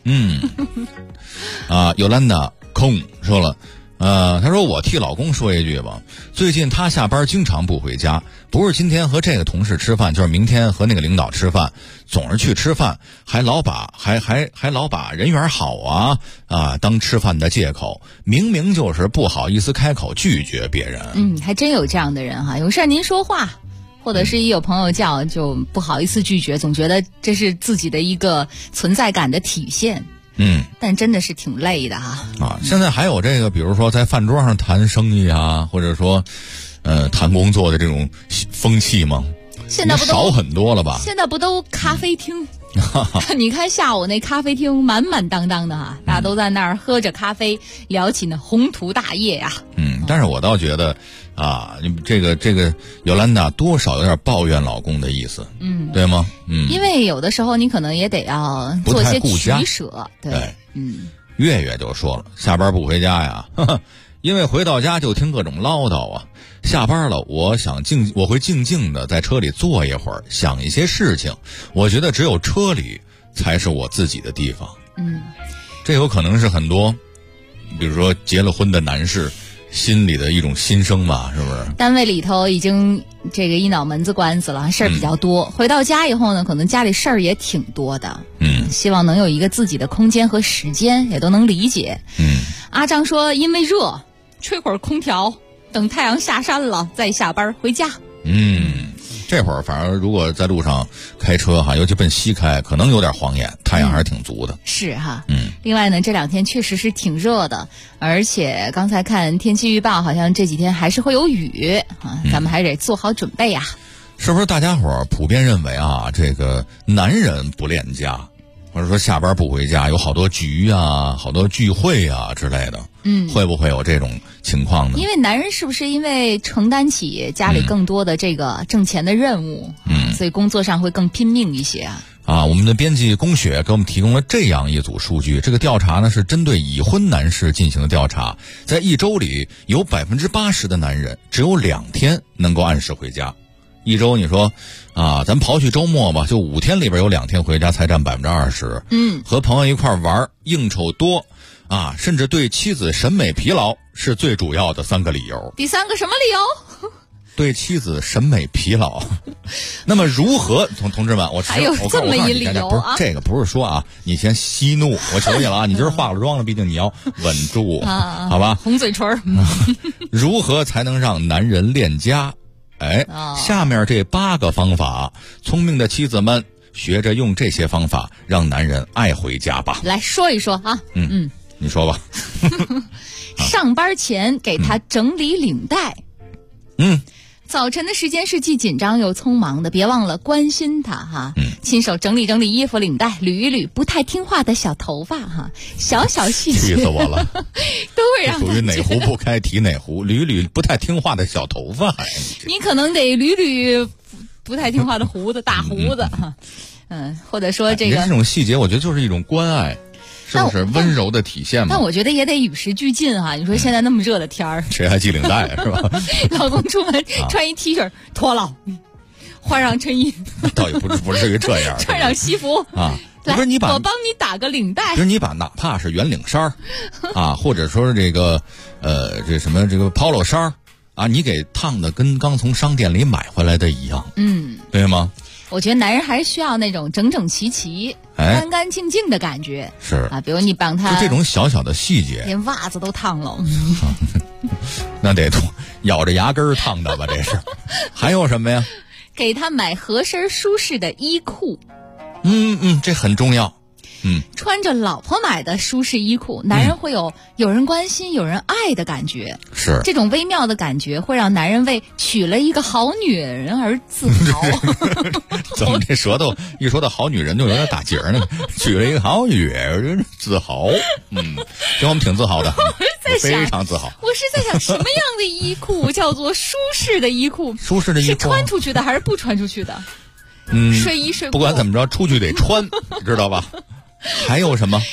尤兰达空说了，他说我替老公说一句吧，最近他下班经常不回家，不是今天和这个同事吃饭，就是明天和那个领导吃饭，总是去吃饭，还老把人缘好当吃饭的借口，明明就是不好意思开口拒绝别人。 还真有这样的人哈，有事您说话。或者是一有朋友叫就不好意思拒绝，总觉得这是自己的一个存在感的体现。但真的是挺累的哈。 现在还有这个，比如说在饭桌上谈生意或者说谈工作的这种风气吗？ 现在不都少很多了吧？ 现在不都咖啡厅？你看下午那咖啡厅满满当当的大家都在那儿喝着咖啡，聊起那宏图大业呀。 但是我倒觉得你这个尤兰达多少有点抱怨老公的意思，对吗？ 因为有的时候你可能也得要做一些取舍，对。 月月就说了，下班不回家呀，因为回到家就听各种唠叨下班了，我会静静的在车里坐一会儿，想一些事情。我觉得只有车里才是我自己的地方。这有可能是很多，比如说结了婚的男士心里的一种心声吧，是不是？ 单位里头已经这个一脑门子官司了，事儿比较多。回到家以后呢，可能家里事儿也挺多的。希望能有一个自己的空间和时间，也都能理解。阿张说，因为热，吹会儿空调，等太阳下山了再下班回家。 这会儿反而如果在路上开车尤其奔西开，可能有点晃眼，太阳还是挺足的。 是哈。另外呢，这两天确实是挺热的，而且刚才看天气预报，好像这几天还是会有雨咱们还得做好准备是不是大家伙普遍认为这个男人不恋家，或者说下班不回家，有好多局好多聚会之类的，会不会有这种情况呢？ 因为男人是不是因为承担起家里更多的这个挣钱的任务，所以工作上会更拼命一些我们的编辑龚雪给我们提供了这样一组数据，这个调查呢是针对已婚男士进行的调查，在一周里有80%的男人只有2天能够按时回家。一周你说咱刨去周末吧，就5天里边有2天回家才占20%。和朋友一块玩，应酬多甚至对妻子审美疲劳是最主要的3个理由。 第3个什么理由？ 对妻子审美疲劳。那么如何同志们， 还有这么一理由不是这个不是说你先息怒，我求你了你今儿化了妆了，毕竟你要稳住好吧？ 红嘴唇。 如何才能让男人恋家？下面这8个方法，聪明的妻子们学着用这些方法让男人爱回家吧。 来说一说你说吧。 上班前给他整理领带。早晨的时间是既紧张又匆忙的，别忘了关心他亲手整理整理衣服领带，捋一捋不太听话的小头发小细节气死我了。 都会让属于哪壶不开提哪壶，捋捋不太听话的小头发。 你可能得捋捋不太听话的胡子大胡子或者说这个这种细节我觉得就是一种关爱，是不是温柔的体现嘛？ 但我觉得也得与时俱进你说现在那么热的天儿， 谁还系领带是吧？ 老公出门穿一 T 恤脱了，换上衬衣， 倒也不至于这样， 穿上西服不是你把我帮你打个领带， 不是你把哪怕是圆领衫或者说是这个这什么这个 polo 衫你给烫的跟刚从商店里买回来的一样，对吗？ 我觉得男人还是需要那种整整齐齐、干干净净的感觉。 是比如你帮他， 就这种小小的细节， 连袜子都烫了， 那得咬着牙根烫的吧？这是。还有什么呀？ 给他买合身舒适的衣裤。 这很重要。 穿着老婆买的舒适衣裤，男人会有人关心、有人爱的感觉。 是这种微妙的感觉，会让男人为娶了一个好女人而自豪。 怎么这舌头一说到好女人就有点打结呢？娶了一个好女人，自豪。这我们挺自豪的，非常自豪。 我是在想，什么样的衣裤叫做舒适的衣裤？ 舒适的衣裤是穿出去的还是不穿出去的？睡衣睡裤不管怎么着，出去得穿，知道吧？还有什么？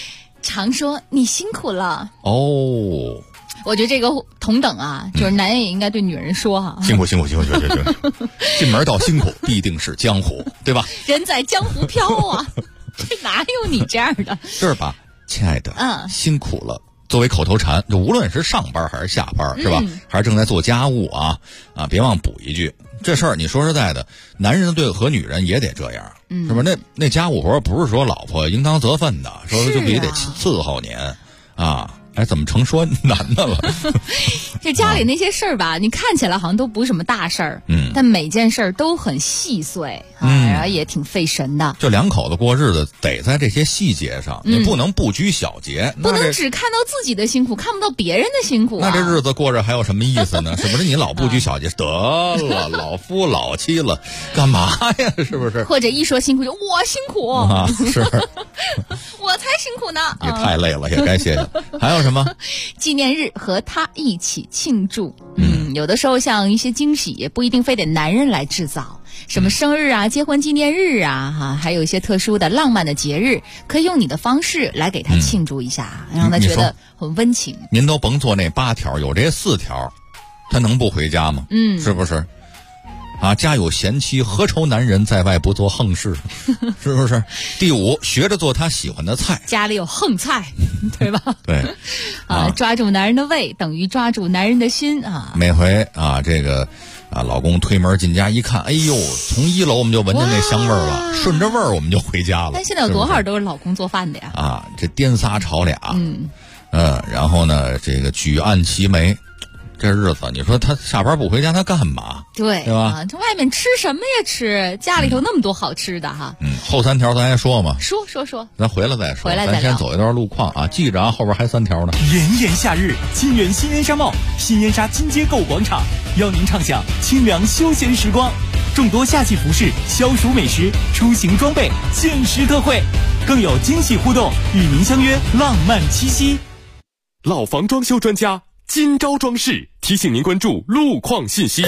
常说你辛苦了。 哦， 我觉得这个同等啊，就是男人也应该对女人说哈， 辛苦，进门到辛苦，必定是江湖，对吧？ 人在江湖飘啊，这哪有你这样的？ 是吧，亲爱的，辛苦了。作为口头禅，就无论是上班还是下班，是吧？还是正在做家务啊，别忘补一句。这事儿你说实在的，男人对和女人也得这样，是吧？那家务活不是说老婆应当责分的，说就必须得伺候您啊。哎，怎么成说男的了？ 这家里那些事儿吧，你看起来好像都不是什么大事儿，但每件事儿都很细碎然后也挺费神的。 这两口子过日子得在这些细节上，你不能不拘小节， 不能只看到自己的辛苦，看不到别人的辛苦那这日子过着还有什么意思呢？是不是？你老不拘小节，得了，老夫老妻了，干嘛呀？是不是？ 或者一说辛苦就我辛苦啊，是， 我才辛苦呢。 也太累了，也该歇歇。还有什么？ 纪念日和他一起庆祝。有的时候像一些惊喜也不一定非得男人来制造，什么生日啊、结婚纪念日啊，还有一些特殊的浪漫的节日，可以用你的方式来给他庆祝一下，让他觉得很温情。 您都甭做那8条，有这4条，他能不回家吗？是不是？家有贤妻，何愁男人在外不做横事？是不是？第5，学着做他喜欢的菜。 家里有横菜，对吧？ 对， 抓住男人的胃等于抓住男人的心啊！ 每回这个老公推门进家一看，哎呦，从1楼我们就闻见那香味儿了，顺着味儿我们就回家了。 但现在有多少都是老公做饭的呀？ 这颠仨炒俩，然后呢，这个举案齐眉。这日子，你说他下班不回家，他干嘛？ 对吧？ 这外面吃什么呀？吃家里头那么多好吃的哈。 后3条咱还说嘛？ 说， 咱回来再说。咱先走一段路况啊，记着后边还3条呢。 炎炎夏日，金源新烟纱帽、新烟纱金街购广场邀您畅享清凉休闲时光，众多夏季服饰、消暑美食、出行装备限时特惠，更有惊喜互动，与您相约浪漫七夕。 老房装修专家。今朝装饰提醒您关注路况信息。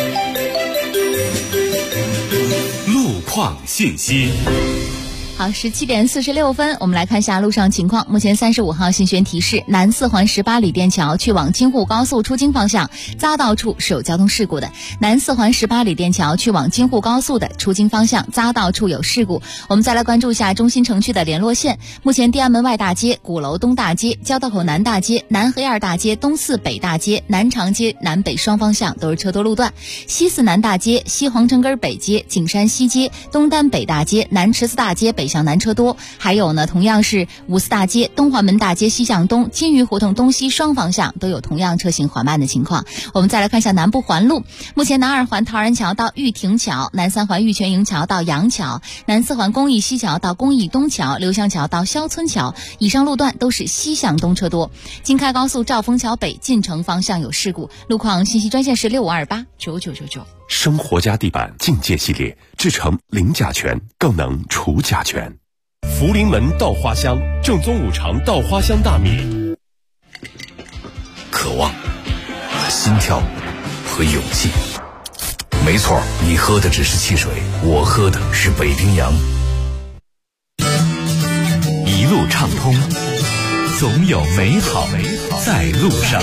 路况信息。 好，17点46分，我们来看一下路上情况。目前35号信宣提示，南4环18里店桥去往京沪高速出京方向匝道处是有交通事故的。南4环18里店桥去往京沪高速的出京方向匝道处有事故。我们再来关注一下中心城区的联络线。目前地安门外大街、鼓楼东大街、交道口南大街、南黑二大街、东四北大街、南长街南北双方向都是车多路段。西四南大街、西皇城根北街、景山西街、东单北大街、南池子大街北向南车多，还有呢，同样是五四大街、东华门大街西向东、金鱼胡同东西双方向都有同样车行缓慢的情况。我们再来看一下南部环路，目前南2环陶然桥到玉亭桥、南3环玉泉营桥到杨桥、南4环公益西桥到公益东桥、刘香桥到肖村桥，以上路段都是西向东车多。京开高速兆丰桥北进城方向有事故，路况信息专线是65289999。 生活家地板境界系列，制成零甲醛，更能除甲醛。福临门稻花香，正宗5常稻花香大米。 渴望、心跳和勇气。没错，你喝的只是汽水，我喝的是北冰洋。 一路畅通，总有美好在路上。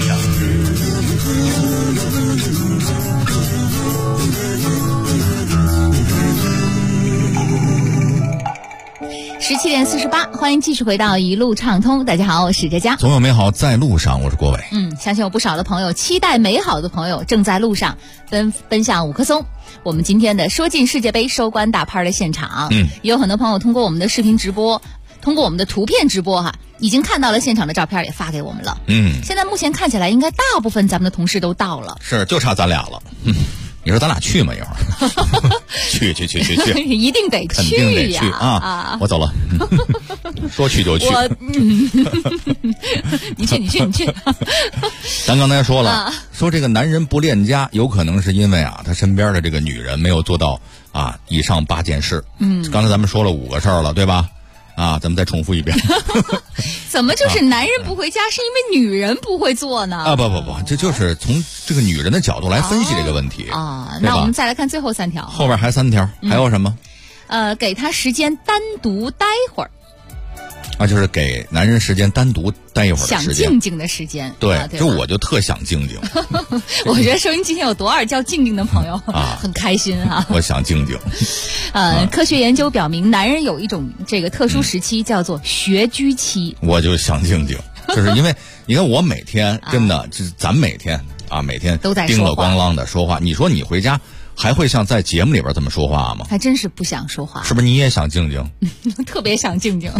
17点48，欢迎继续回到一路畅通。大家好，我是佳佳。 总有美好在路上，我是郭伟。 相信有不少的朋友期待美好的朋友正在路上奔向五棵松。我们今天的说进世界杯收官大拍的现场，也有很多朋友通过我们的视频直播，通过我们的图片直播已经看到了现场的照片，也发给我们了。现在目前看起来应该大部分咱们的同事都到了， 是就差咱俩了。你说咱俩去吗？一会儿去， 一定得去， 肯定得去啊！我走了，说去就去。 你去。 咱刚才说了，说这个男人不恋家，有可能是因为他身边的这个女人没有做到以上8件事。刚才咱们说了5个事儿了，对吧？咱们再重复一遍。 怎么就是男人不回家是因为女人不会做呢？ 不，这就是从这个女人的角度来分析这个问题那我们再来看最后3条， 后边还3条，还有什么？ 给他时间单独待会儿。 啊，就是给男人时间单独待一会儿的时间， 想静静的时间。 对，就我就特想静静。 我觉得收音机前有多少叫静静的朋友很开心哈。 我想静静。 科学研究表明，男人有一种这个特殊时期叫做学居期。 我就想静静，就是因为你看我每天真的，就是咱每天每天都在叮了咣啷的说话。你说你回家还会像在节目里边这么说话吗？ 还真是不想说话。 是不是你也想静静？ 特别想静静。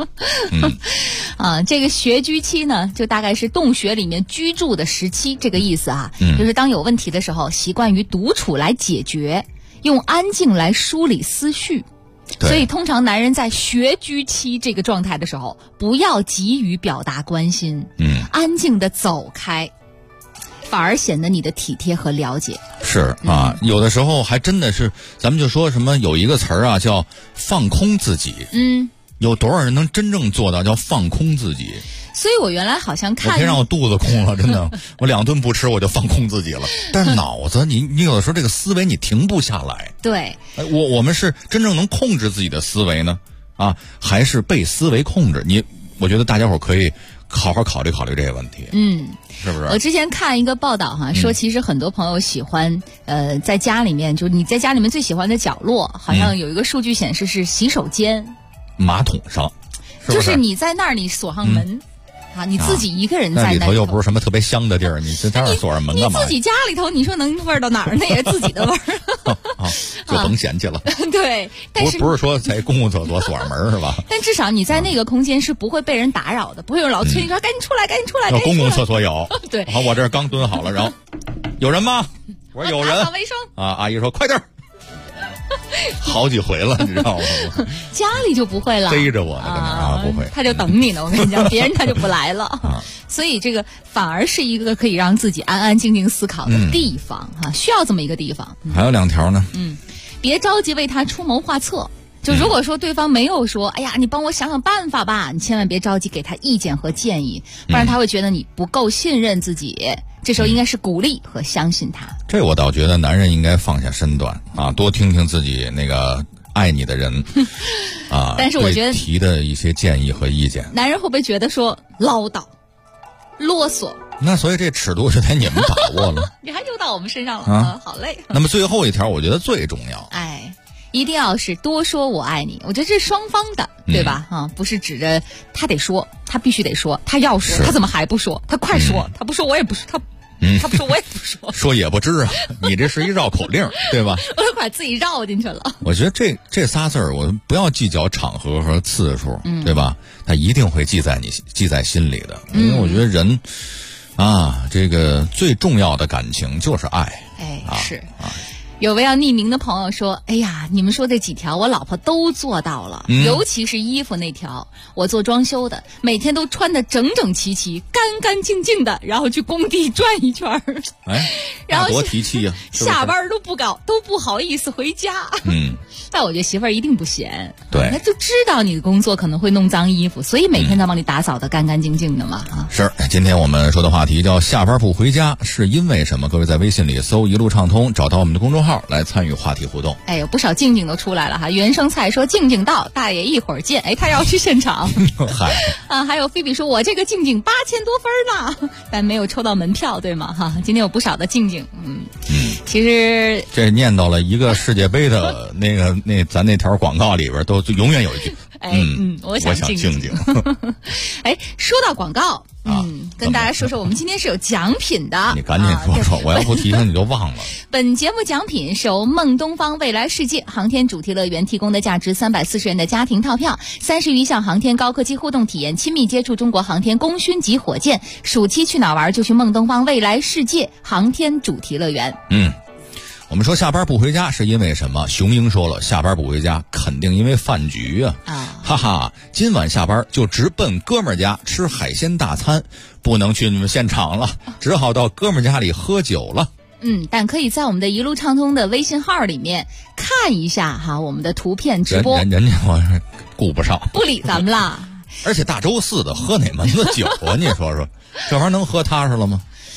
这个学居期呢，就大概是洞穴里面居住的时期，这个意思啊。就是当有问题的时候，习惯于独处来解决，用安静来梳理思绪。所以通常男人在学居期这个状态的时候，不要急于表达关心，安静的走开，反而显得你的体贴和了解。 是啊，有的时候还真的是，咱们就说什么有一个词儿啊，叫放空自己。有多少人能真正做到叫放空自己？ 所以我原来好像看， 我可以让我肚子空了，真的，我2顿不吃我就放空自己了。但是脑子，你有的时候这个思维你停不下来。 对， 我们是真正能控制自己的思维呢，还是被思维控制？我觉得大家伙可以好好考虑考虑这个问题。是不是？ 我之前看一个报道说其实很多朋友喜欢在家里面，就是你在家里面最喜欢的角落，好像有一个数据显示是洗手间、 马桶上， 就是你在那儿你锁上门。你自己一个人在那里头又不是什么特别香的地儿，你在那儿锁上门干嘛？ 你自己家里头，你说能味儿到哪儿？那也是自己的味儿。 就甭嫌弃了。 对，但是不是说在公共厕所锁上门是吧？ 但至少你在那个空间是不会被人打扰的，不会有人老催你说赶紧出来，赶紧出来。 公共厕所有。 对。 好，我这刚蹲好了，然后有人吗？我说有人。 打扫卫生。 阿姨说快点。好几回了，你知道吗？ 家里就不会了， 逮着我呢，不会， 他就等你呢。我跟你讲，别人他就不来了。所以这个反而是一个可以让自己安安静静思考的地方需要这么一个地方。 还有2条呢。 别着急为他出谋划策。就如果说对方没有说，哎呀，你帮我想想办法吧，你千万别着急给他意见和建议，不然他会觉得你不够信任自己。这时候应该是鼓励和相信他。 这我倒觉得男人应该放下身段多听听自己那个爱你的人但是我觉得提的一些建议和意见， 男人会不会觉得说唠叨、啰嗦？ 那所以这尺度就得你们把握了。 你还又到我们身上了好累。 那么最后一条，我觉得最重要。 一定要是多说我爱你，我觉得这是双方的，对吧？不是指着他得说，他必须得说，他要说，他怎么还不说？他快说，他不说我也不说，他不说我也不说， 说也不知你这是一绕口令，对吧？ 我都快自己绕进去了。 我觉得这仨字儿，我们不要计较场合和次数，对吧？他一定会记在心里的，因为我觉得人这个最重要的感情就是爱。 是。有位要匿名的朋友说，哎呀，你们说这几条我老婆都做到了，尤其是衣服那条，我做装修的，每天都穿得整整齐齐、干干净净的，然后去工地转一圈然后多提气呀！ 下班都不好意思回家。但我觉得媳妇儿一定不嫌， 对， 他就知道你的工作可能会弄脏衣服，所以每天他帮你打扫得干干净净的嘛。 是，今天我们说的话题叫下班不回家是因为什么？各位在微信里搜一路畅通，找到我们的公众号来参与话题互动。 有不少静静都出来了哈。原生菜说静静到，大爷一会儿见。他要去现场。还有菲比说，我这个静静8000多分呢，但没有抽到门票，对吗？今天有不少的静静。其实这念到了一个世界杯的咱那条广告里边都永远有一句我想静静。说到广告，跟大家说说，我们今天是有奖品的。 你赶紧说说，我要不提醒你就忘了。 本节目奖品是由梦东方未来世界航天主题乐园提供的价值340元的家庭套票，30余项航天高科技互动体验，亲密接触中国航天功勋级火箭。暑期去哪玩就去梦东方未来世界航天主题乐园。 我们说下班不回家是因为什么？雄鹰说了，下班不回家肯定因为饭局哈哈，今晚下班就直奔哥们儿家吃海鲜大餐，不能去你们现场了，只好到哥们儿家里喝酒了。 但可以在我们的一路畅通的微信号里面看一下我们的图片直播。 人家我顾不上， 不理咱们啦。 而且大周4的喝哪门子酒啊？你说说，这玩意儿能喝踏实了吗？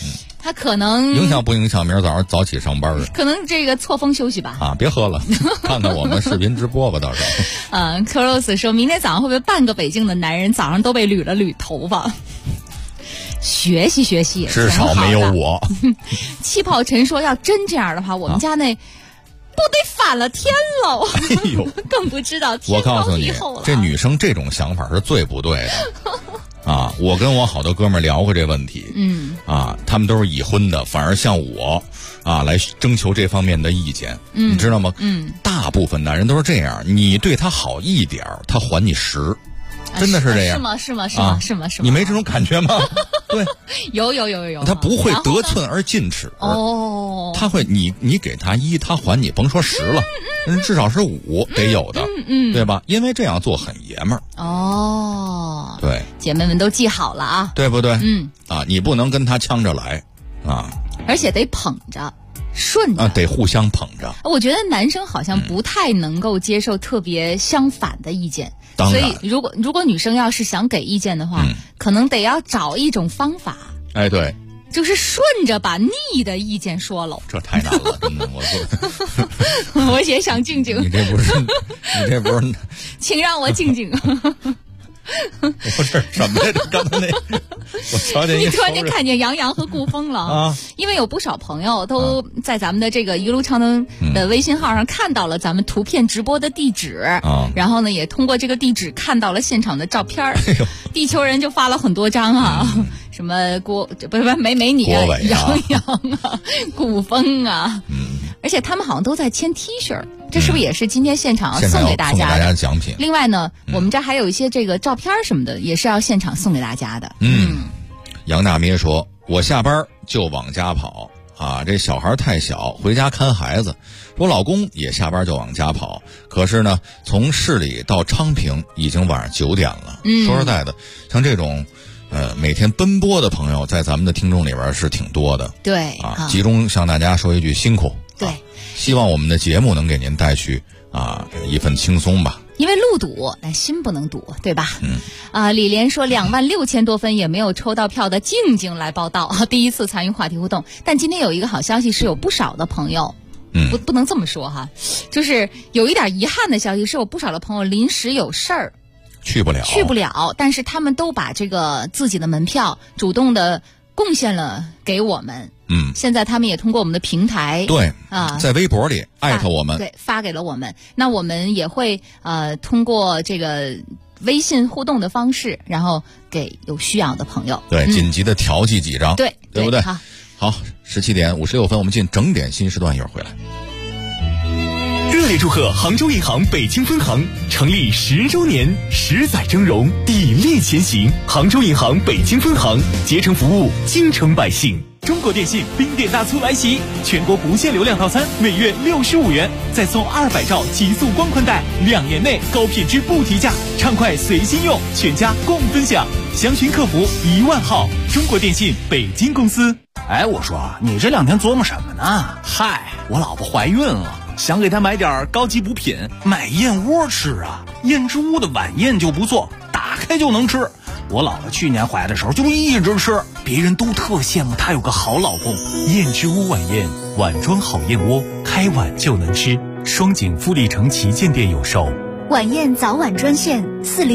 他可能影响不影响明儿早上早起上班啊？ 可能这个错峰休息吧。 啊，别喝了，看看我们视频直播吧，到时候。 Cross 说明天早上会不会半个北京的男人早上都被捋了捋头发？学习学习， 至少没有我。 气泡尘说要真这样的话，我们家那不得反了天喽！ 哎呦， 更不知道天我告诉你，这女生这种想法是最不对的。啊，我跟我好多哥们儿聊过这问题，他们都是已婚的，反而向我来征求这方面的意见，你知道吗？大部分男人都是这样，你对他好一点，他还你10，真的是这样。 是吗？ 你没这种感觉吗？对， 有。 他不会得寸而进尺哦， 他会你给他1，他还你，甭说10了，至少是5得有的，对吧？因为这样做很爷们儿哦。对， 姐妹们都记好了啊， 对不对？你不能跟他呛着来啊， 而且得捧着。顺着得互相捧着。 我觉得男生好像不太能够接受特别相反的意见， 所以如果女生要是想给意见的话，可能得要找一种方法。 哎，对， 就是顺着把逆的意见说了。 这太难了，真的， 我也想静静。 你这不是， 请让我静静。 不是什么呀？刚才那，我瞧见你突然间看见杨洋和顾峰了啊！因为有不少朋友都在咱们的这个一路畅通的微信号上看到了咱们图片直播的地址然后呢，也通过这个地址看到了现场的照片地球人就发了很多张什么美女啊、杨洋啊、顾峰啊，而且他们好像都在签 T 恤，这是不是也是今天现场要送给大家的奖品？ 另外呢，我们这还有一些这个照片什么的，也是要现场送给大家的。 杨大咩说：“我下班就往家跑这小孩太小，回家看孩子。我老公也下班就往家跑，可是呢，从市里到昌平已经晚上9点了。说实在的，像这种。”每天奔波的朋友在咱们的听众里边是挺多的， 对集中向大家说一句辛苦， 对， 希望我们的节目能给您带去一份轻松吧。 因为路堵，但心不能堵，对吧？李莲说26000多分也没有抽到票的静静来报道，第一次参与话题互动。但今天有一个好消息，是有不少的朋友，不能这么说哈，就是有一点遗憾的消息，是有不少的朋友临时有事儿。 去不了，但是他们都把这个自己的门票主动的贡献了给我们。现在他们也通过我们的平台， 对在微博里艾特我们， 对，发给了我们。那我们也会通过这个微信互动的方式，然后给有需要的朋友， 对，紧急的调剂几张， 对不对？好，17点56分，我们进整点新时段，一会儿回来。 热烈祝贺杭州银行北京分行成立10周年，10载峥嵘，砥砺前行。杭州银行北京分行竭诚服务京城百姓。中国电信冰点大促来袭，全国不限流量套餐每月65元，再送200兆极速光宽带，2年内高品质不提价，畅快随心用，全家共分享。详询客服10000号。中国电信北京公司。 哎，我说你这2天琢磨什么呢？嗨，我老婆怀孕了，想给她买点高级补品，买燕窝吃啊。燕之屋的晚宴就不错，打开就能吃。我老婆去年怀的时候就一直吃，别人都特羡慕她有个好老公。 燕之屋晚宴，碗装好燕窝，开碗就能吃。双井富力城旗舰店有售。 晚宴早晚专线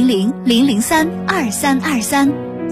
400-003-2323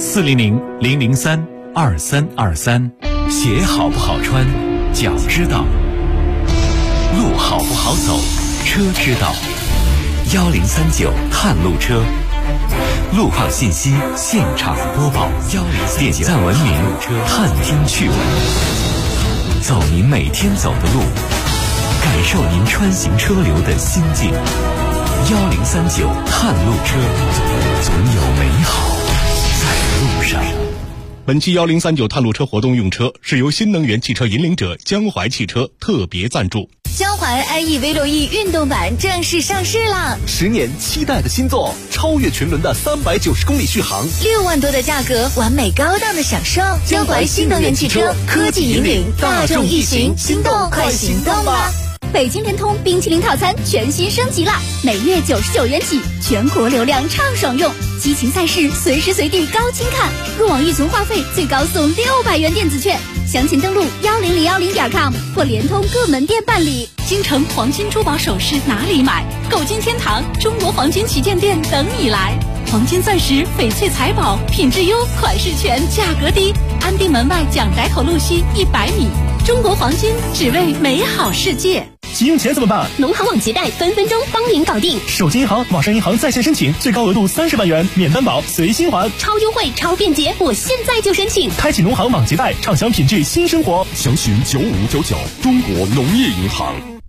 400-003-2323。鞋好不好穿，脚知道；路好不好走，车知道。1039探路车，路况信息现场播报。点赞文明探听趣闻，走您每天走的路，感受您穿行车流的心境。1039探路车，总有美好在路上。 本期1039探路车活动用车是由新能源汽车引领者江淮汽车特别赞助。 江淮 iE V6E 运动版正式上市了 ，10年期待的新作，超越群伦的390公里续航 ，6万多的价格，完美高档的享受。江淮新能源汽车，科技引领大众一行，心动快行动吧！ 北京联通冰淇淋套餐全新升级了，每月99元起，全国流量畅爽用，激情赛事随时随地高清看，入网预存话费最高送600元电子券， 详情登录10010.com 或联通各门店办理。 京城黄金珠宝首饰哪里买？购金天堂中国黄金旗舰店等你来。黄金钻石、翡翠财宝，品质优，款式全，价格低。安定门外蒋宅口路西100米。中国黄金，只为美好世界。 急用钱怎么办？ 农行网结贷分分钟帮您搞定。 手机银行、网上银行在线申请，最高额度30万元，免担保，随心还， 超优惠、超便捷，我现在就申请。 开启农行网结贷，畅享品质新生活。 详询9599，中国农业银行。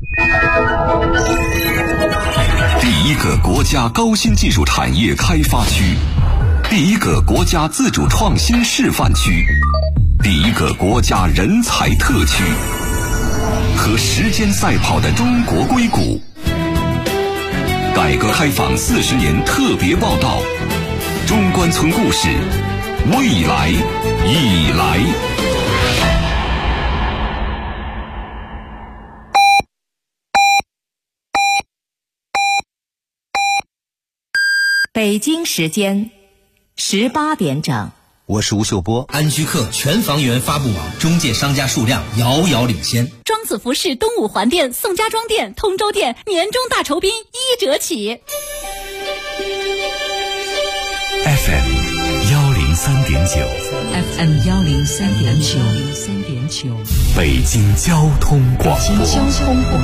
第一个国家高新技术产业开发区，第一个国家自主创新示范区，第一个国家人才特区。和时间赛跑的中国硅谷，改革开放40年特别报道，中关村故事，未来已来。 北京时间18点整。 我是吴秀波。 安居客全房源发布网中介商家数量遥遥领先。 庄子服饰东五环店、宋家庄店、通州店年终大酬宾1折起。 FM 103.9 FM 103.9 北京交通广播。 北京交通广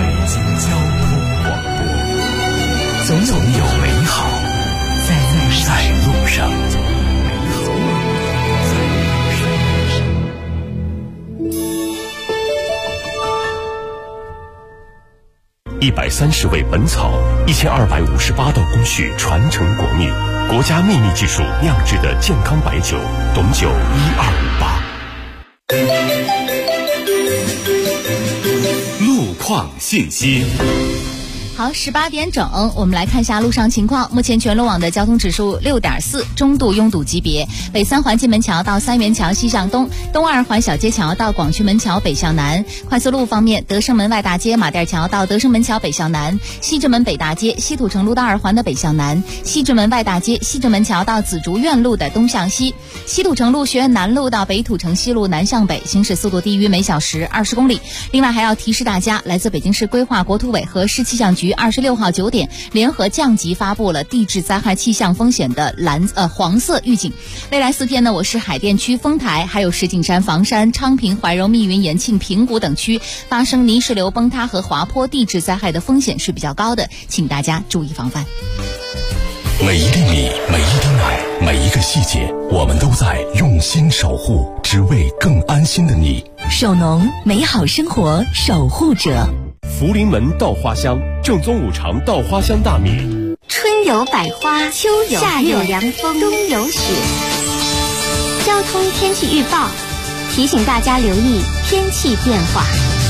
播。 总有美好在路上。 130味本草，1258道工序传承国秘，国家秘密技术酿制的健康白酒，董酒1258。 路况信息。 好，18点整，我们来看一下路上情况。目前全路网的交通指数6.4，中度拥堵级别。北三环进门桥到三元桥西向东，东二环小街桥到广渠门桥北向南。快速路方面，德胜门外大街马甸桥到德胜门桥北向南，西直门北大街西土城路到2环的北向南，西直门外大街西直门桥到紫竹院路的东向西，西土城路学院南路到北土城西路南向北，行驶速度低于每小时20公里。另外还要提示大家，来自北京市规划国土委和市气象局26号9点联合降级发布了地质灾害气象风险的黄色预警。未来4天呢，我市海淀区丰台还有石景山、房山、昌平、怀柔、密云、延庆、平谷等区发生泥石流崩塌和滑坡地质灾害的风险是比较高的，请大家注意防范。 每一粒米，每一滴奶，每一个细节，我们都在用心守护，只为更安心的你。 首农，美好生活守护者。 福临门稻花香，正宗五常稻花香大米。 春有百花，秋有夏有凉风，冬有雪。交通天气预报提醒大家留意天气变化。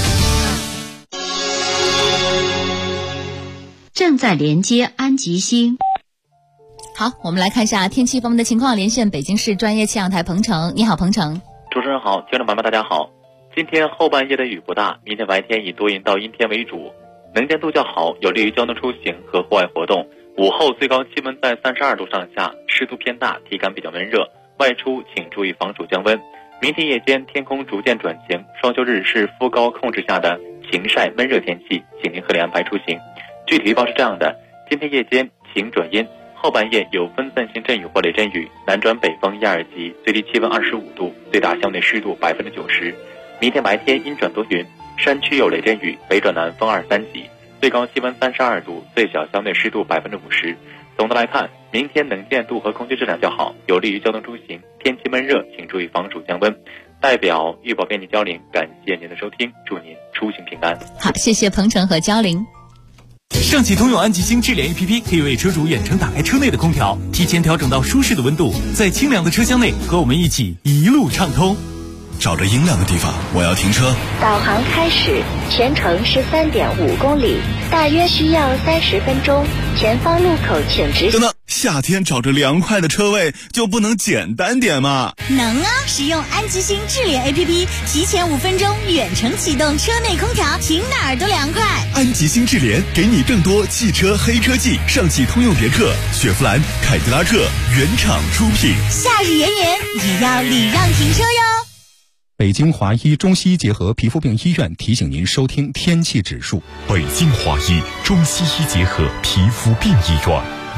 正在连接安吉星。 好，我们来看一下天气方面的情况，连线北京市专业气象台彭程。你好，彭程。 主持人好，听众朋友们大家好。今天后半夜的雨不大，明天白天以多云到阴天为主，能见度较好，有利于交通出行和户外活动。午后最高气温在32度上下，湿度偏大，体感比较闷热，外出请注意防暑降温。明天夜间天空逐渐转晴，双休日是副高控制下的晴晒闷热天气，请您合理安排出行。具体预报是这样的：今天夜间晴转阴，后半夜有分散性阵雨或雷阵雨，南转北风1、2级，最低气温25度，最大相对湿度90%。明天白天阴转多云，山区有雷阵雨，北转南风2、3级，最高气温32度，最小相对湿度50%。总的来看，明天能见度和空气质量较好，有利于交通出行，天气闷热，请注意防暑降温。代表预报编辑焦玲，感谢您的收听，祝您出行平安。 好，谢谢彭程和焦玲。 上汽通用安吉星智联 APP 可以为车主远程打开车内的空调，提前调整到舒适的温度，在清凉的车厢内和我们一起一路畅通。 找着阴凉的地方，我要停车。 导航开始，全程13.5公里，大约需要30分钟。前方路口请直行。 等等，夏天找着凉快的车位就不能简单点吗？ 能啊！使用安吉星智联 APP， 提前5分钟远程启动车内空调，停哪儿都凉快。 安吉星智联给你更多汽车黑科技，上汽通用别克、雪佛兰、凯迪拉克原厂出品。 夏日炎炎，也要礼让停车哟。 北京华医中西医结合皮肤病医院提醒您收听天气指数。 北京华医中西医结合皮肤病医院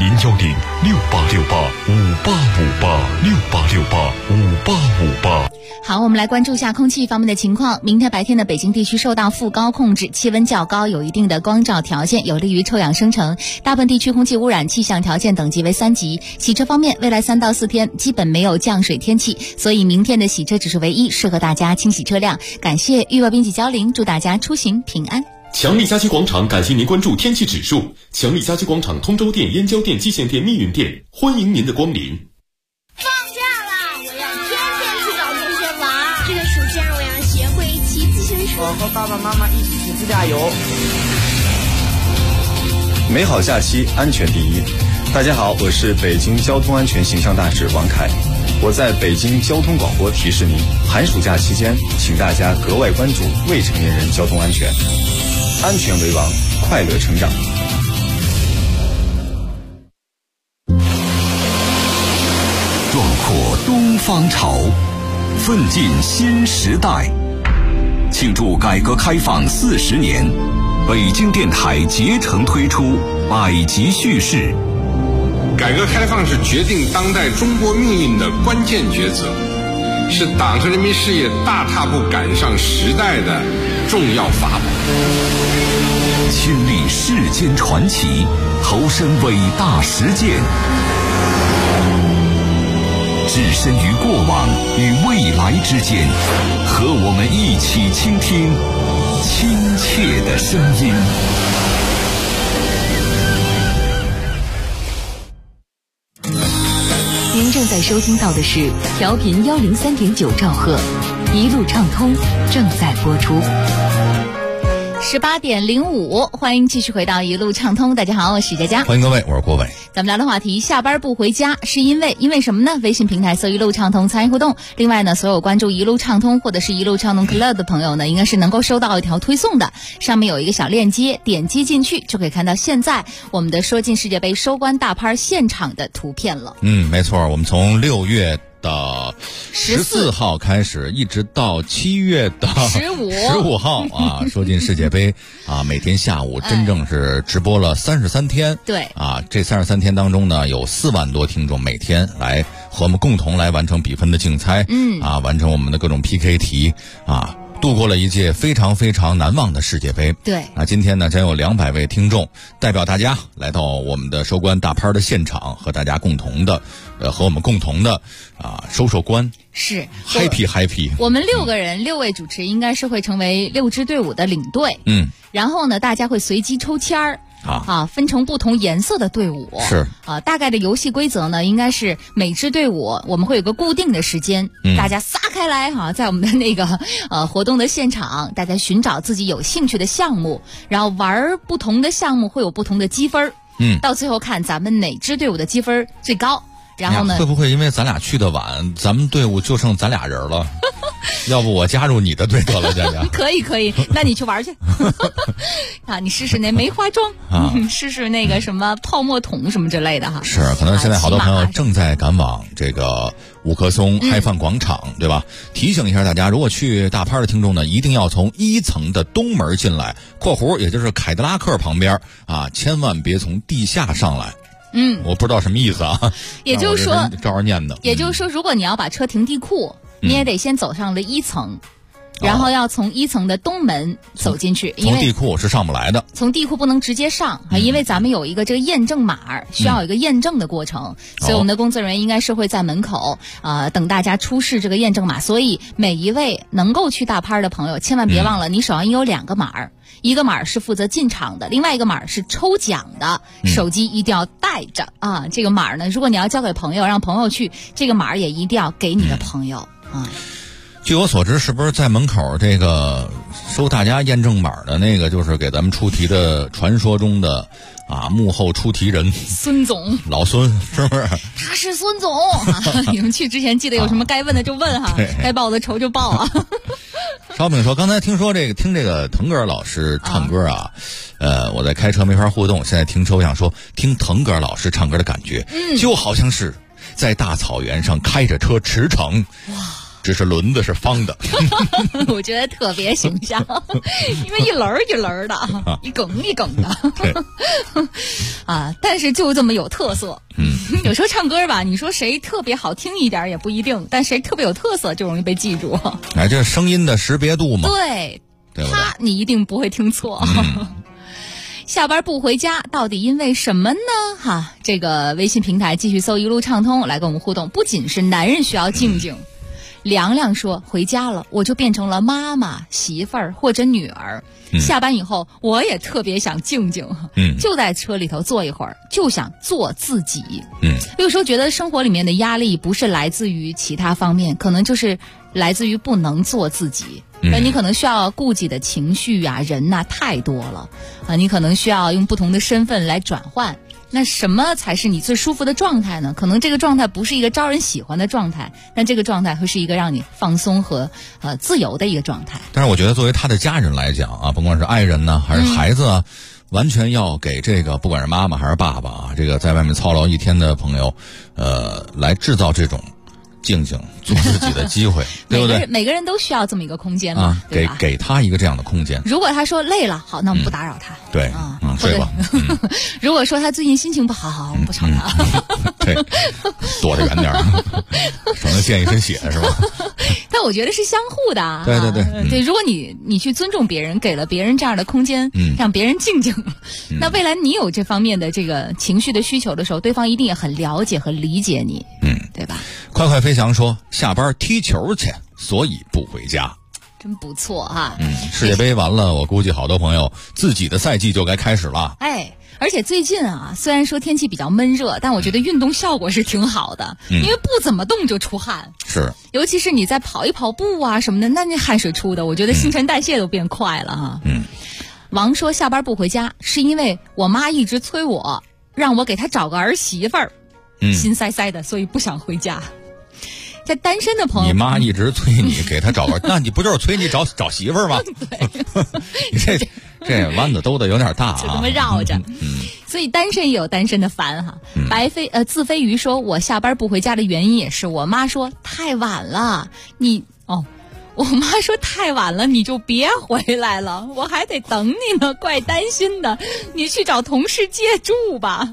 ，0106868585858 好，我们来关注一下空气方面的情况。明天白天的北京地区受到副高控制，气温较高，有一定的光照条件，有利于臭氧生成。大部分地区空气污染气象条件等级为3级。洗车方面，未来3到4天基本没有降水天气，所以明天的洗车指数为1，适合大家清洗车辆。感谢预报编辑焦玲，祝大家出行平安。 强力家居广场感谢您关注天气指数。强力家居广场通州店、燕郊店、蓟县店、密云店，欢迎您的光临。 放假啦！我要天天去找同学玩。这个暑假我要学会骑自行车。 我和爸爸妈妈一起去自驾游。 美好假期，安全第一。大家好，我是北京交通安全形象大使王凯。我在北京交通广播提示您，寒暑假期间，请大家格外关注未成年人交通安全。安全为王，快乐成长。 壮阔东方潮，奋进新时代。庆祝改革开放40年，北京电台竭诚推出百集叙事。 改革开放是决定当代中国命运的关键抉择，是党和人民事业大踏步赶上时代的重要法宝。 亲历世间传奇，投身伟大实践，置身于过往与未来之间，和我们一起倾听亲切的声音。 您正在收听到的是调频103.9兆赫，一路畅通正在播出。 18点05，欢迎继续回到一路畅通。大家好，我是佳佳， 欢迎各位，我是郭伟。 咱们聊的话题，下班不回家是因为什么呢？微信平台搜一路畅通参与互动。另外呢，所有关注一路畅通或者是一路畅通 Club 的朋友呢，应该是能够收到一条推送的，上面有一个小链接，点击进去就可以看到现在我们的说进世界杯收官大拍现场的图片了。 没错，我们从6月的14号开始，一直到7月的15号啊，说进世界杯啊，每天下午真正是直播了33天。 对啊，这33天当中呢，有4万多听众每天来和我们共同来完成比分的竞猜，完成我们的各种 PK 题啊。度过了一届非常非常难忘的世界杯。 对， 今天呢，将有200位听众代表大家来到我们的收官大拍的现场，和大家共同的，和我们共同的收官。 是 happy。 我们6个人，6位主持应该是会成为6支队伍的领队。然后呢，大家会随机抽签儿。分成不同颜色的队伍是大概的游戏规则呢，应该是每支队伍我们会有个固定的时间，大家撒开来在我们的那个活动的现场，大家寻找自己有兴趣的项目，然后玩不同的项目会有不同的积分，到最后看咱们哪支队伍的积分最高。然后呢， 会不会因为咱俩去的晚，咱们队伍就剩咱俩人了？要不我加入你的队得了，佳佳。 可以，那你去玩去。你试试那梅花桩试试那个什么泡沫桶什么之类的哈。 是，可能现在好多朋友正在赶往这个五棵松嗨饭广场，对吧？提醒一下大家，如果去大拍的听众呢，一定要从1层的东门进来（括弧也就是凯迪拉克旁边千万别从地下上来）。我不知道什么意思啊。 也就是说， 照着念的。 也就是说，如果你要把车停地库，你也得先走上了1层，然后要从1层的东门走进去。 从地库是上不来的。 从地库不能直接上因为咱们有一个这个验证码，需要有一个验证的过程，所以我们的工作人员应该是会在门口等大家出示这个验证码。所以每一位能够去大拍的朋友，千万别忘了，你手上有2个码。一个码是负责进场的，另外一个码是抽奖的，手机一定要带着这个码呢，如果你要交给朋友，让朋友去，这个码也一定要给你的朋友据我所知，是不是在门口这个收大家验证码的那个，就是给咱们出题的传说中的幕后出题人孙总， 老孙是不是？ 他是孙总你们去之前记得有什么该问的就问该报的仇就报烧饼说，刚才听说听这个腾格尔老师唱歌我在开车没法互动，现在听车我想说，听腾格尔老师唱歌的感觉，就好像是在大草原上开着车驰骋， 只是轮子是方的。 我觉得特别形象，因为一轮儿一轮儿的，一梗一梗的。啊，但是就这么有特色。有时候唱歌吧，你说谁特别好听一点也不一定，但谁特别有特色就容易被记住。 哎，这声音的识别度嘛， 对， 对他你一定不会听错。下班不回家，到底因为什么呢？这个微信平台继续搜一路畅通来跟我们互动。不仅是男人需要静静，凉凉说回家了，我就变成了妈妈、媳妇儿或者女儿。下班以后，我也特别想静静，就在车里头坐一会儿，就想做自己。有时候觉得生活里面的压力不是来自于其他方面，可能就是来自于不能做自己。你可能需要顾及的情绪啊、人呐太多了啊，你可能需要用不同的身份来转换。那什么才是你最舒服的状态呢？可能这个状态不是一个招人喜欢的状态，但这个状态会是一个让你放松和自由的一个状态。 但是我觉得作为他的家人来讲啊，甭管是爱人呢还是孩子啊，完全要给这个不管是妈妈还是爸爸啊，这个在外面操劳一天的朋友，来制造这种静静做自己的机会，对不对？ 每个人都需要这么一个空间嘛，对吧？ 给他一个这样的空间。 如果他说累了，好，那我们不打扰他。 对，睡吧。 如果说他最近心情不好，好，我们不吵他。 对，躲得远点，省得溅一身血，是吧？ 但我觉得是相互的。 对， 如果你去尊重别人，给了别人这样的空间，让别人静静，那未来你有这方面的这个情绪的需求的时候，对方一定也很了解和理解你，对吧？ 快快飞翔说下班踢球去，所以不回家。 真不错哈。 世界杯完了，我估计好多朋友自己的赛季就该开始了。 而且最近啊，虽然说天气比较闷热，但我觉得运动效果是挺好的，因为不怎么动就出汗。 是， 尤其是你在跑一跑步啊什么的，那汗水出的，我觉得新陈代谢都变快了哈。王说下班不回家，是因为我妈一直催我，让我给她找个儿媳妇儿，心塞塞的，所以不想回家。在单身的朋友， 你妈一直催你给她找个，那你不就是催你找媳妇儿吗？ 对， 你这弯子兜的有点大啊， 就这么绕着。所以单身也有单身的烦哈。自飞鱼说，我下班不回家的原因也是我妈说太晚了，我妈说太晚了你就别回来了，我还得等你呢，怪担心的，你去找同事借住吧。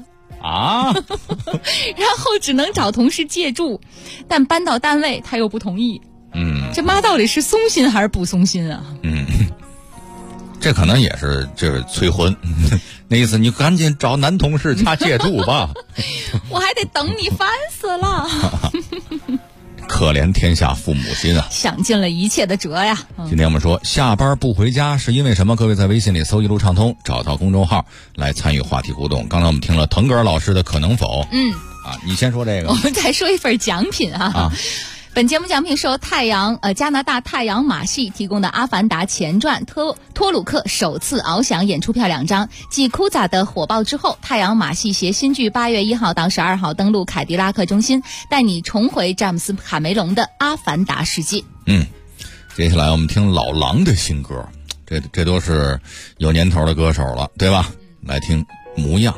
然后只能找同事借住，但搬到单位他又不同意。这妈到底是松心还是不松心啊？ 这可能也是就是催婚，那意思你赶紧找男同事家借住吧。 我还得等你，烦死了。 可怜天下父母心啊， 想尽了一切的辙呀。 今天我们说下班不回家是因为什么？各位在微信里搜一路畅通，找到公众号来参与话题互动。刚才我们听了腾格尔老师的可能否，你先说这个， 我们再说一份奖品啊。本节目奖品是由加拿大太阳马戏提供的《阿凡达前传》托鲁克首次翱翔演出票2张。继库扎的火爆之后，太阳马戏携新剧8月1号到12号登陆凯迪拉克中心，带你重回詹姆斯卡梅隆的《阿凡达》世界。 接下来我们听老狼的新歌，这都是有年头的歌手了，对吧？来听模样。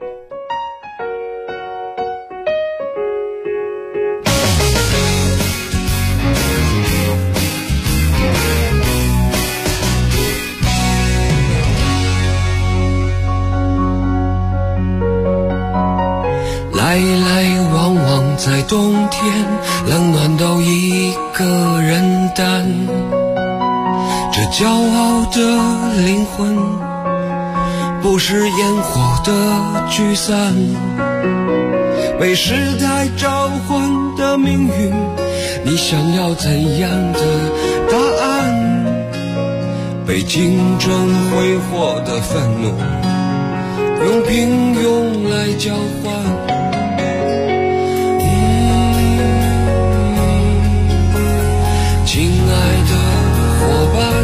来来往往在冬天，冷暖都一个人担。这骄傲的灵魂，不是烟火的聚散。被时代召唤的命运，你想要怎样的答案？被竞争挥霍的愤怒，用平庸来交换。亲爱的伙伴，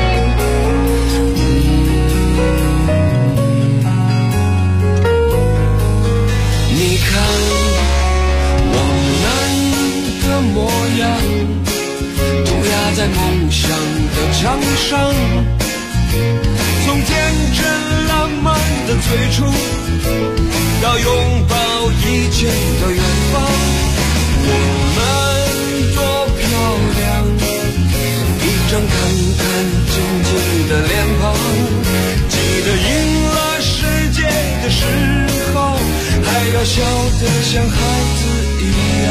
你看我们的模样，涂鸦在梦想的墙上，从天真烂漫的最初，到拥抱一切的远方，我们多漂亮。 得像孩子一样。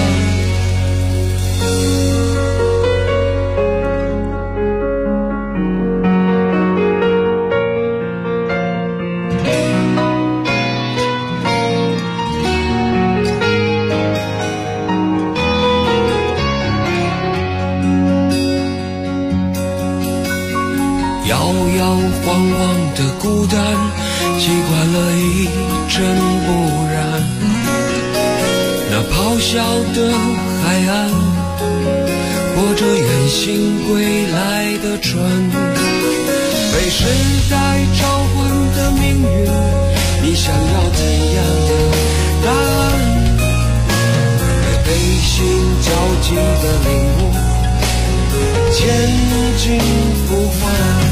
摇摇晃晃的孤单，习惯了一尘不染。那咆哮的海岸，泊着远行归来的船，被时代召唤的命运，你想要怎样的答案？背信交集的领悟，前进不返。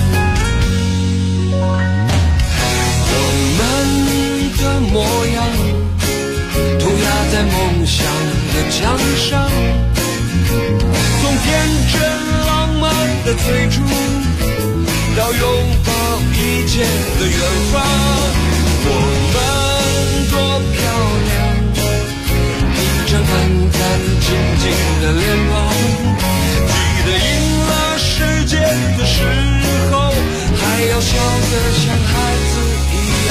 我们的模样涂鸦在梦想的墙上，从天真浪漫的最初到拥抱一切的远方。我们多漂亮，一张干干净净的脸庞，记得赢了世界的时候，还要笑得像孩子一样。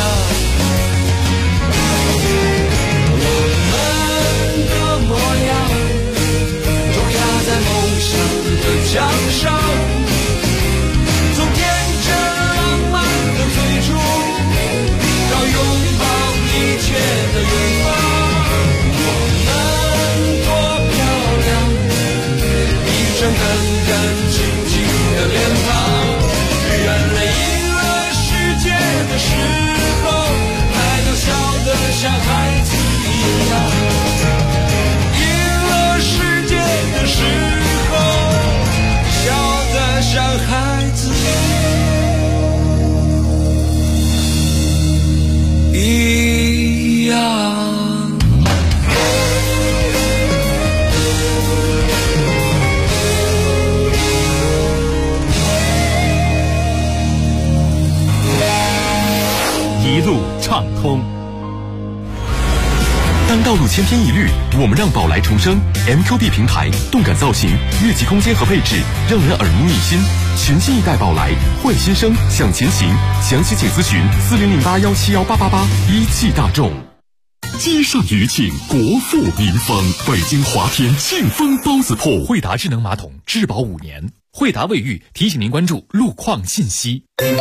我们的模样涂鸦在梦想的墙上，从天真浪漫的最初到拥抱一切的远方。我们多漂亮，一张干干净净的脸庞，原来赢了世界的时候，还能笑得像孩子一样。赢了世界的时候，笑得像孩子一样。 一路畅通。当道路千篇一律，我们让宝来重生。MQB 平台动感造型、越级空间和配置，让人耳目一新。全新一代宝来，换新生，向前行。详细请咨询4008171888。一汽大众。积善余庆，国富民丰。北京华天庆丰包子铺， 惠达智能马桶质保5年。惠达卫浴提醒您关注路况信息。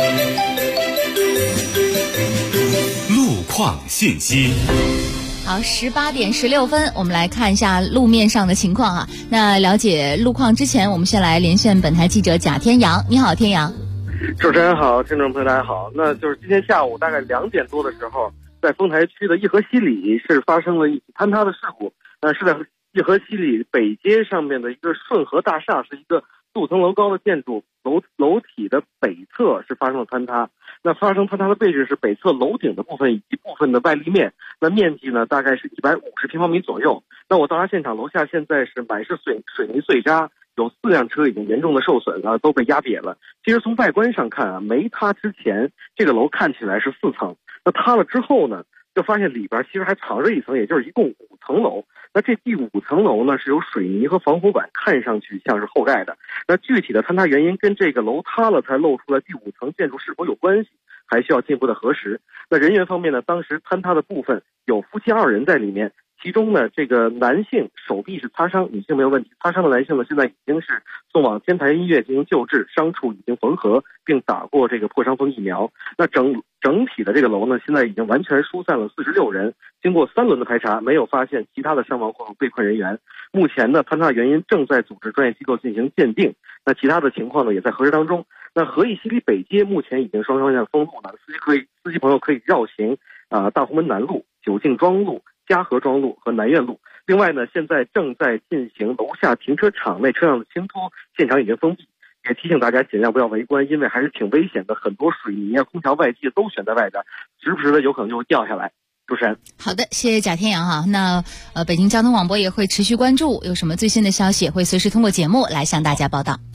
路况信息。 好，18点16分，我们来看一下路面上的情况啊。那了解路况之前，我们先来连线本台记者贾天阳。你好，天阳。 主持人好，听众朋友大家好。那就是今天下午大概2点多的时候，在丰台区的颐和西里是发生了一起坍塌的事故。是在颐和西里北街上面的一个顺和大厦，是一个4-5层楼高的建筑，楼体的北侧是发生了坍塌。那发生坍塌的位置是北侧楼顶的部分以及部分的外立面，那面积呢大概是150平方米左右。那我到达现场，楼下现在是满是水泥碎渣，有4辆车已经严重的受损了，都被压瘪了。其实从外观上看啊，没塌之前这个楼看起来是4层，那塌了之后呢，就发现里边其实还藏着一层，也就是一共5层楼。那这第5层楼呢是由水泥和防火板看上去像是后盖的。那具体的坍塌原因跟这个楼塌了才露出来第5层建筑是否有关系，还需要进一步的核实。那人员方面呢，当时坍塌的部分有夫妻2人在里面，其中呢这个男性手臂是擦伤，女性没有问题。擦伤的男性呢现在已经是送往天台医院进行救治，伤处已经缝合并打过这个破伤风疫苗。那整体的这个楼呢现在已经完全疏散了46人，经过3轮的排查，没有发现其他的伤亡或被困人员。目前呢坍塌原因正在组织专业机构进行鉴定，那其他的情况呢也在核实当中。那和义西里北街目前已经双方向封路了，司机朋友可以绕行大红门南路、九敬庄路、嘉禾庄路和南苑路。另外呢，现在正在进行楼下停车场内车辆的清脱，现场已经封闭。也提醒大家尽量不要围观，因为还是挺危险的，很多水泥啊、空调外机都悬在外边，时不时的有可能就会掉下来。主持人， 好的，谢谢贾天阳哈。那北京交通广播也会持续关注，有什么最新的消息也会随时通过节目来向大家报道。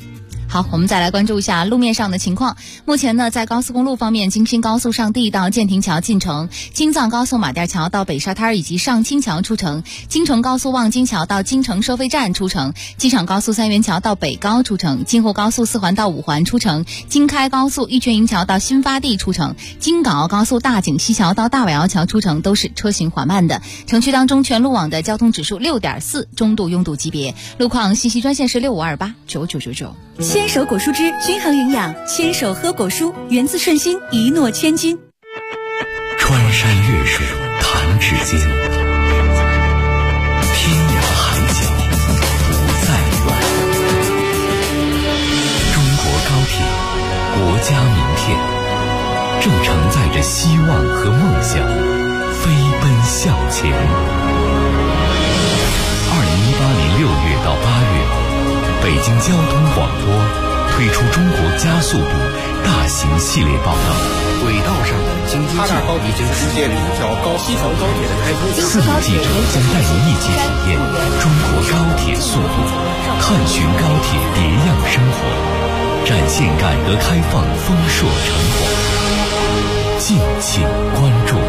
好，我们再来关注一下路面上的情况。目前呢，在高速公路方面，京新高速上地到建亭桥进城，京藏高速马甸桥到北沙滩以及上清桥出城，京承高速望京桥到京承收费站出城，机场高速三元桥到北高出城，京沪高速四环到五环出城，京开高速玉泉营桥到新发地出城，京港澳高速大井西桥到大尾窑桥出城，都是车行缓慢的。城区当中全路网的交通指数6.4，中度拥堵级别。路况信息专线是6528999999。 牵手果蔬汁均衡营养，牵手喝果蔬，源自顺心，一诺千金。 穿山越水弹指间，天涯海角不再远。中国高铁，国家名片，正承载着希望和梦想，飞奔向前。2018年6月到8月。北京交通广播推出中国加速度大型系列报道， 轨道上的京津冀已经实现了一条西藏高铁的开通。 4名记者将带您一起体验中国高铁速度，探寻高铁别样生活，展现改革开放丰硕成果。敬请关注。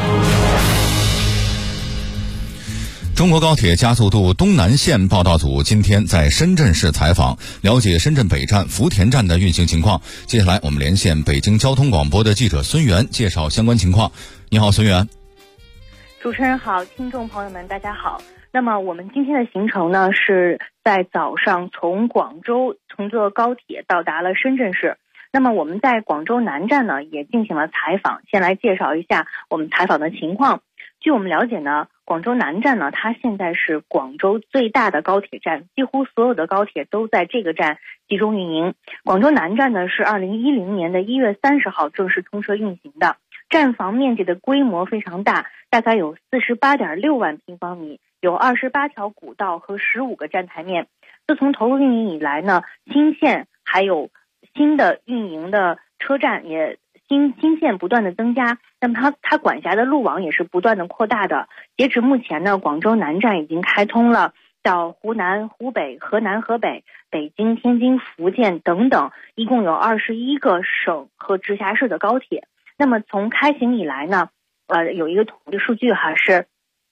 中国高铁加速度东南线报道组今天在深圳市采访，了解深圳北站、福田站的运行情况。接下来我们连线北京交通广播的记者孙源，介绍相关情况。你好，孙源。 主持人好，听众朋友们大家好。那么我们今天的行程呢，是在早上从广州乘坐高铁到达了深圳市。那么我们在广州南站呢也进行了采访，先来介绍一下我们采访的情况。据我们了解呢，广州南站呢，它现在是广州最大的高铁站，几乎所有的高铁都在这个站集中运营。广州南站呢是2010年的1月30号正式通车运行的，站房面积的规模非常大，大概有48.6万平方米，有28条古道和15个站台面。自从投入运营以来呢，新线还有新的运营的车站也新线不断的增加，那么它管辖的路网也是不断的扩大的。截止目前呢，广州南站已经开通了到湖南、湖北、河南、河北、北京、天津、福建等等，一共有21个省和直辖市的高铁。那么从开行以来呢，有一个统计数据是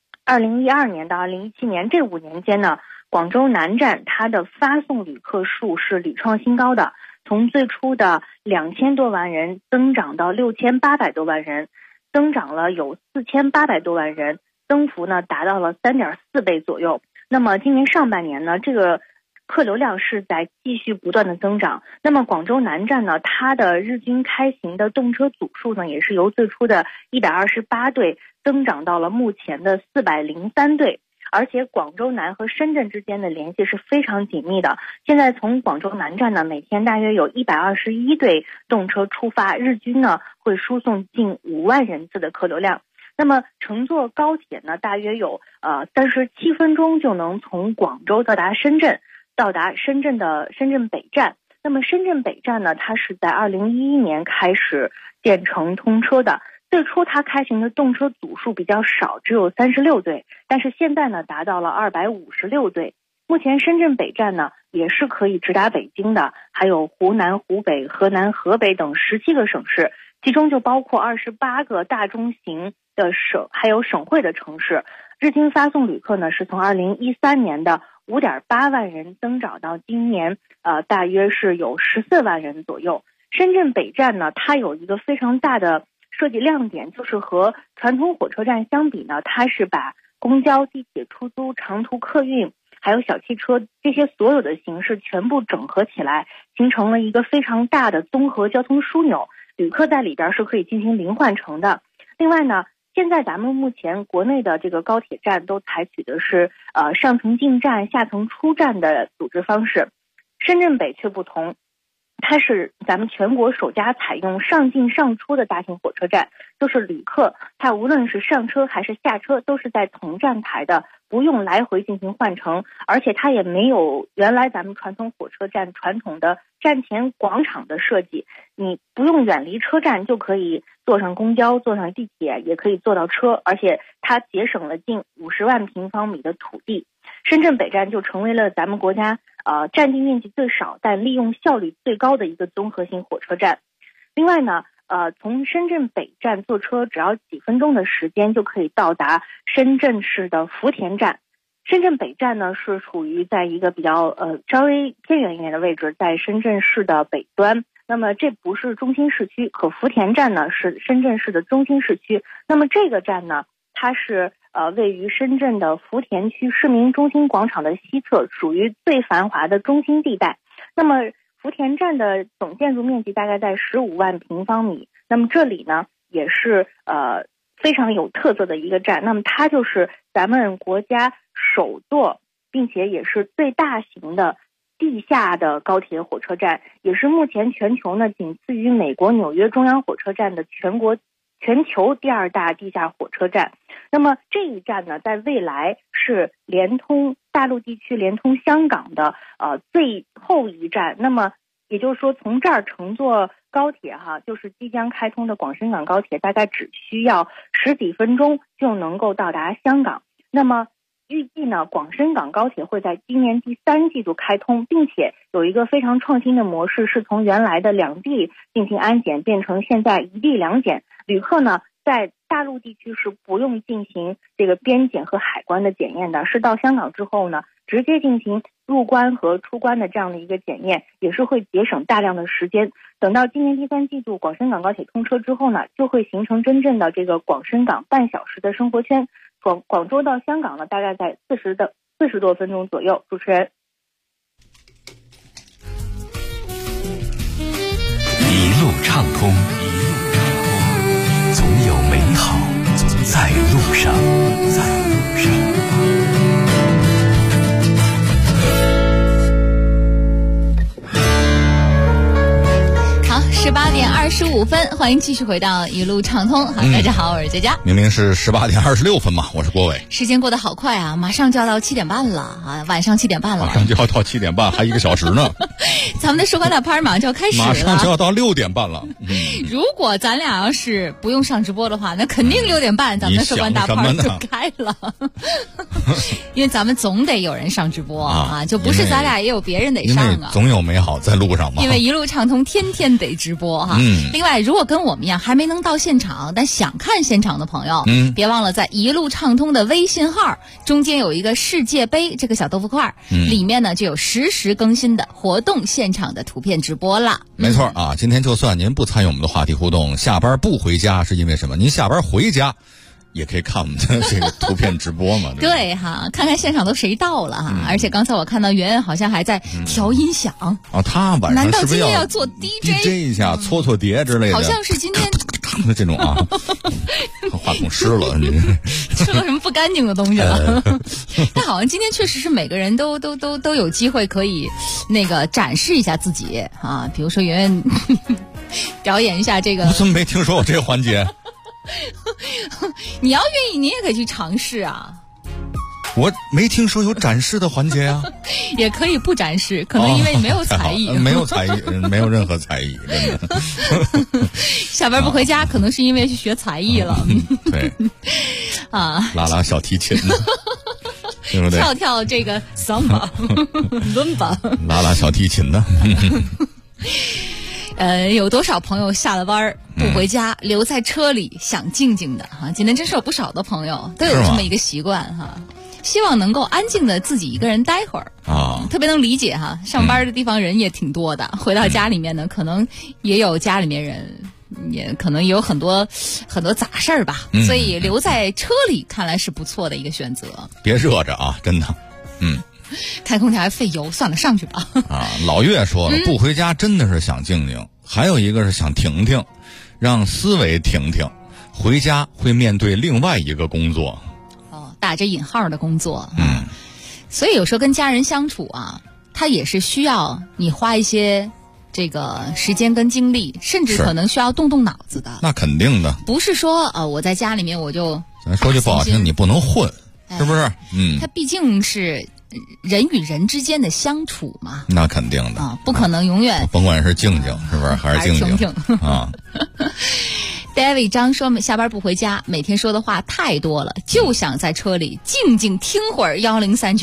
2012年到2017年这5年间呢，广州南站它的发送旅客数是屡创新高的。从最初的2000多万人增长到6800多万人，增长了有4800多万人，增幅呢达到了3.4倍左右。那么今年上半年呢，这个客流量是在继续不断的增长。那么广州南站呢，它的日均开行的动车组数呢，也是由最初的128对增长到了目前的403对。而且广州南和深圳之间的联系是非常紧密的。现在从广州南站呢，每天大约有121对动车出发，日均呢会输送近5万人次的客流量。那么乘坐高铁呢，大约有37分钟就能从广州到达深圳，到达深圳的深圳北站。那么深圳北站呢，它是在2011年开始建成通车的。最初它开行的动车组数比较少，只有36对，但是现在呢达到了256对。目前深圳北站呢也是可以直达北京的，还有湖南、湖北、河南、河北等17个省市，其中就包括28个大中型的省，还有省会的城市。日均发送旅客呢是从2013年的5.8万人增长到今年大约是有14万人左右。深圳北站呢，它有一个非常大的设计亮点，就是和传统火车站相比呢，它是把公交、地铁、出租、长途客运还有小汽车这些所有的形式全部整合起来，形成了一个非常大的综合交通枢纽，旅客在里边是可以进行零换乘的。另外呢，现在咱们目前国内的这个高铁站都采取的是上层进站、下层出站的组织方式，深圳北却不同。它是咱们全国首家采用上进上出的大型火车站，就是旅客他无论是上车还是下车都是在同站台的，不用来回进行换乘，而且它也没有原来咱们传统火车站传统的站前广场的设计，你不用远离车站就可以坐上公交、坐上地铁，也可以坐到车，而且它节省了近50万平方米的土地。深圳北站就成为了咱们国家占地面积最少但利用效率最高的一个综合性火车站。另外呢，从深圳北站坐车只要几分钟的时间就可以到达深圳市的福田站。深圳北站呢是处于在一个比较稍微偏远一点的位置，在深圳市的北端。那么这不是中心市区，可福田站呢是深圳市的中心市区。那么这个站呢，它是位于深圳的福田区市民中心广场的西侧，属于最繁华的中心地带。那么福田站的总建筑面积大概在15万平方米。那么这里呢也是非常有特色的一个站。那么它就是咱们国家首座，并且也是最大型的地下的高铁火车站，也是目前全球呢仅次于美国纽约中央火车站的全球第2大地下火车站。那么这一站呢，在未来是连通大陆地区、连通香港的最后一站。那么也就是说，从这儿乘坐高铁就是即将开通的广深港高铁，大概只需要10几分钟就能够到达香港。那么预计呢，广深港高铁会在今年第3季度开通，并且有一个非常创新的模式，是从原来的2地进行安检变成现在1地2检。旅客呢，在大陆地区是不用进行这个边检和海关的检验的，是到香港之后呢，直接进行入关和出关的这样的一个检验，也是会节省大量的时间。等到今年第3季度广深港高铁通车之后呢，就会形成真正的这个广深港半小时的生活圈。广州到香港呢，大概在40多分钟左右。主持人， 一路畅通，总有美好在路上， 18点25分，欢迎继续回到一路畅通。好，大家好，我是佳佳。 明明是18点26分嘛，我是郭伟。 时间过得好快啊，马上就要到7点半了啊，晚上7点半了， 马上就要到7点半，还1个小时呢。 咱们的社管大拍马上就要开始了， 马上就要到6点半了。 如果咱俩要是不用上直播的话，那肯定6点半咱们的社管大拍就开了。因为咱们总得有人上直播啊，就不是咱俩也有别人得上啊。 总有美好在路上嘛。 因为一路畅通天天得直播哈。另外，如果跟我们一样还没能到现场，但想看现场的朋友，别忘了在一路畅通的微信号中间有一个世界杯这个小豆腐块，里面呢就有实时更新的活动现场的图片直播了。 没错啊，今天就算您不参与我们的话题互动，下班不回家是因为什么？您下班回家也可以看我们的这个图片直播嘛。 对哈，看看现场都谁到了哈。而且刚才我看到圆圆好像还在调音响他晚上是不是要做 DJ 一下，搓搓碟之类的？ 好像是今天这种啊，话筒湿了， 吃了什么不干净的东西了？但好像今天确实是每个人都有机会可以那个展示一下自己啊，比如说圆圆表演一下这个。 我怎么没听说过这个环节？ 你要愿意，你也可以去尝试啊。 我没听说有展示的环节啊。 也可以不展示，可能因为你没有才艺。 没有才艺，没有任何才艺，真的。 下班不回家，可能是因为去学才艺了。 对。拉小提琴，对不对？ 跳这个桑巴、伦巴， 拉小提琴呢。 有多少朋友下了班不回家，留在车里想静静的哈？今天真是有不少的朋友都有这么一个习惯哈，希望能够安静的自己一个人待会儿啊，特别能理解哈。上班的地方人也挺多的，回到家里面呢，可能也有家里面人，也可能也有很多杂事儿吧，所以留在车里看来是不错的一个选择。 别热着啊，真的， 开空调还费油，算了，上去吧。 老岳说了，不回家真的是想静静，还有一个是想停停，让思维停停。回家会面对另外一个工作， 打着引号的工作。所以有时候跟家人相处啊，他也是需要你花一些这个时间跟精力，甚至可能需要动脑子的。 那肯定的， 不是说我在家里面我就咱说句不好听，你不能混，是不是？ 它毕竟是人与人之间的相处嘛， 那肯定的不可能永远。 甭管是静静是不是，还是静静啊。 David 张说，下班不回家，每天说的话太多了，就想在车里静静听会儿1039。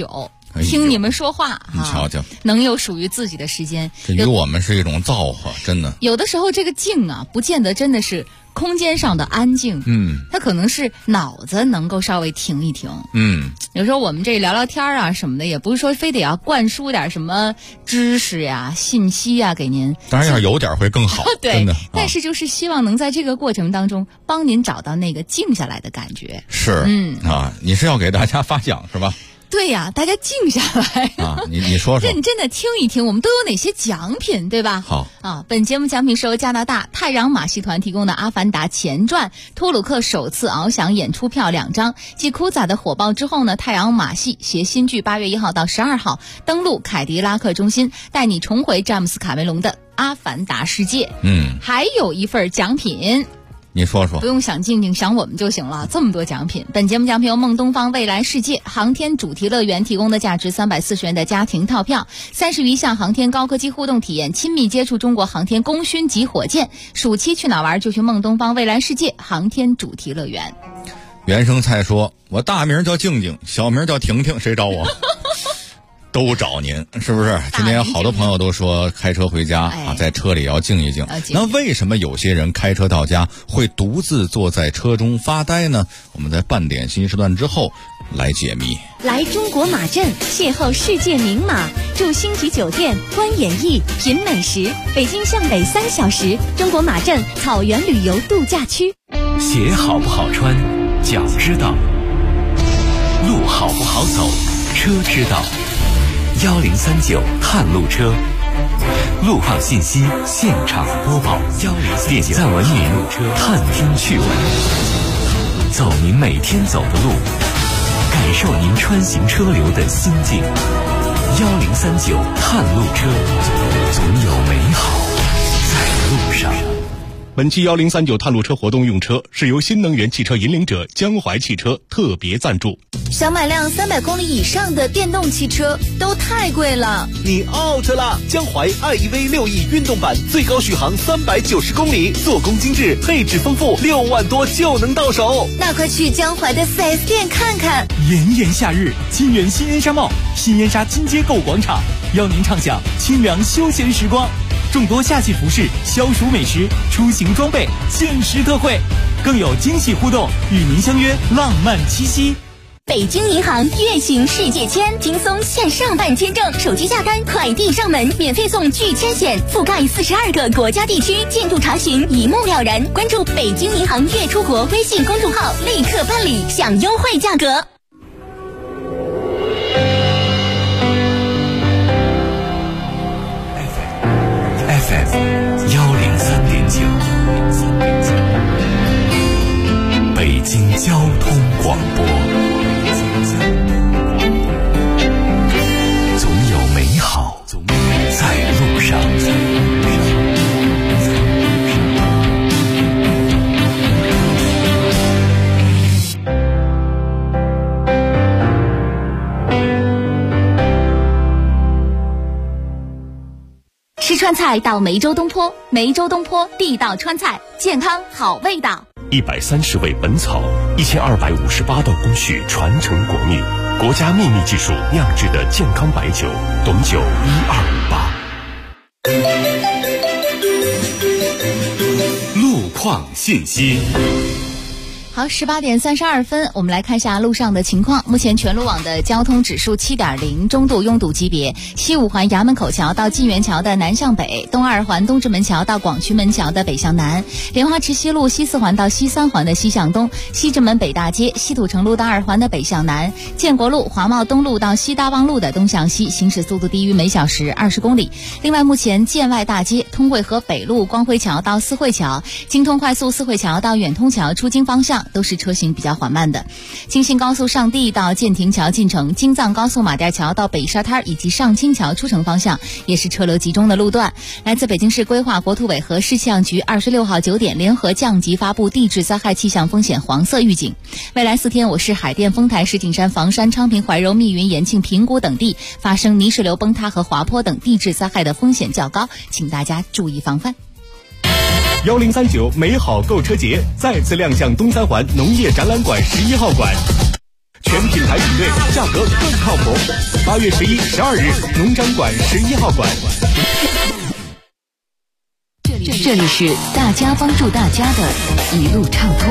听你们说话， 你瞧瞧， 能有属于自己的时间， 这与我们是一种造化，真的。 有的时候这个静啊，不见得真的是空间上的安静，它可能是脑子能够稍微停一停，有时候我们这聊聊天啊什么的，也不是说非得要灌输点什么知识呀、信息呀给您， 当然要有点会更好， 对， 真的。 但是就是希望能在这个过程当中帮您找到那个静下来的感觉。 是，你是要给大家发奖是吧？ 对呀，大家静下来啊！你说说， 认真的听一听，我们都有哪些奖品，对吧？ 好啊，本节目奖品是由加拿大太阳马戏团提供的《阿凡达前传》托鲁克首次翱翔演出票2张。继酷仔的火爆之后呢，太阳马戏携新剧8月1号到12号登陆凯迪拉克中心，带你重回詹姆斯卡梅隆的《阿凡达》世界。还有一份奖品。 你说说， 不用想静静，想我们就行了。这么多奖品，本节目奖品由梦东方未来世界航天主题乐园提供的价值340元的家庭套票，30余项航天高科技互动体验，亲密接触中国航天功勋级火箭。暑期去哪玩就去梦东方未来世界航天主题乐园。 原生菜说：“我大名叫静静，小名叫婷婷，谁找我？”都找您，是不是？今天好多朋友都说开车回家在车里要静一静。那为什么有些人开车到家会独自坐在车中发呆呢？我们在半点新时段之后来解密。 来中国马镇邂逅世界名马，住星级酒店，观演艺，品美食。北京向北3小时，中国马镇草原旅游度假区。 鞋好不好穿，脚知道；路好不好走，车知道。1039探路车，路况信息现场播报，点赞文明，探听趣闻，走您每天走的路，感受您穿行车流的心境。1039探路车，总有美好在路上。 本期1039探路车活动用车是由新能源汽车引领者江淮汽车特别赞助。 想买辆300公里以上的电动汽车都太贵了， 你 out 了！江淮 iEV 6E 运动版最高续航390公里，做工精致，配置丰富，6万多就能到手。 那快去江淮的 4S 店看看。 炎炎夏日，金源新恩沙帽、新恩沙金街购物广场邀您畅享清凉休闲时光。众多夏季服饰、消暑美食、出行装备限时特惠，更有惊喜互动，与您相约浪漫七夕。 北京银行月行世界签，轻松线上办签证，手机下单，快递上门，免费送拒签险，覆盖42个国家地区，进度查询一目了然。关注北京银行月出国微信公众号，立刻办理，享优惠价格。 FM 103.9，北京交通广播，总有美好在路上。 吃川菜到梅州东坡，梅州东坡地道川菜，健康好味道。 130味本草，1258道工序传承国秘，国家秘密技术酿制的健康白酒，董酒1258。路况信息。 好，18点32分，我们来看一下路上的情况。目前全路网的交通指数7.0，中度拥堵级别。西五环衙门口桥到晋源桥的南向北，东二环东直门桥到广渠门桥的北向南，莲花池西路西四环到西三环的西向东，西直门北大街西土城路到二环的北向南，建国路华贸东路到西大望路的东向西，行驶速度低于每小时20公里。另外，目前建外大街通惠河北路光辉桥到四惠桥，京通快速四惠桥到远通桥出京方向都是车行比较缓慢的。京信高速上地到建亭桥进城，京藏高速马甸桥到北沙滩以及上清桥出城方向也是车流集中的路段。来自北京市规划国土委和市气象局26号9点联合降级发布地质灾害气象风险黄色预警。未来4天，我市海淀、丰台、石景山、房山、昌平、怀柔、密云、延庆、平谷等地发生泥石流崩塌和滑坡等地质灾害的风险较高，请大家注意防范。 1039美好购车节再次亮相东三环农业展览馆11号馆， 全品牌比对，价格更靠谱。8月11、12日，农展馆11号馆。 这里是大家帮助大家的一路畅通。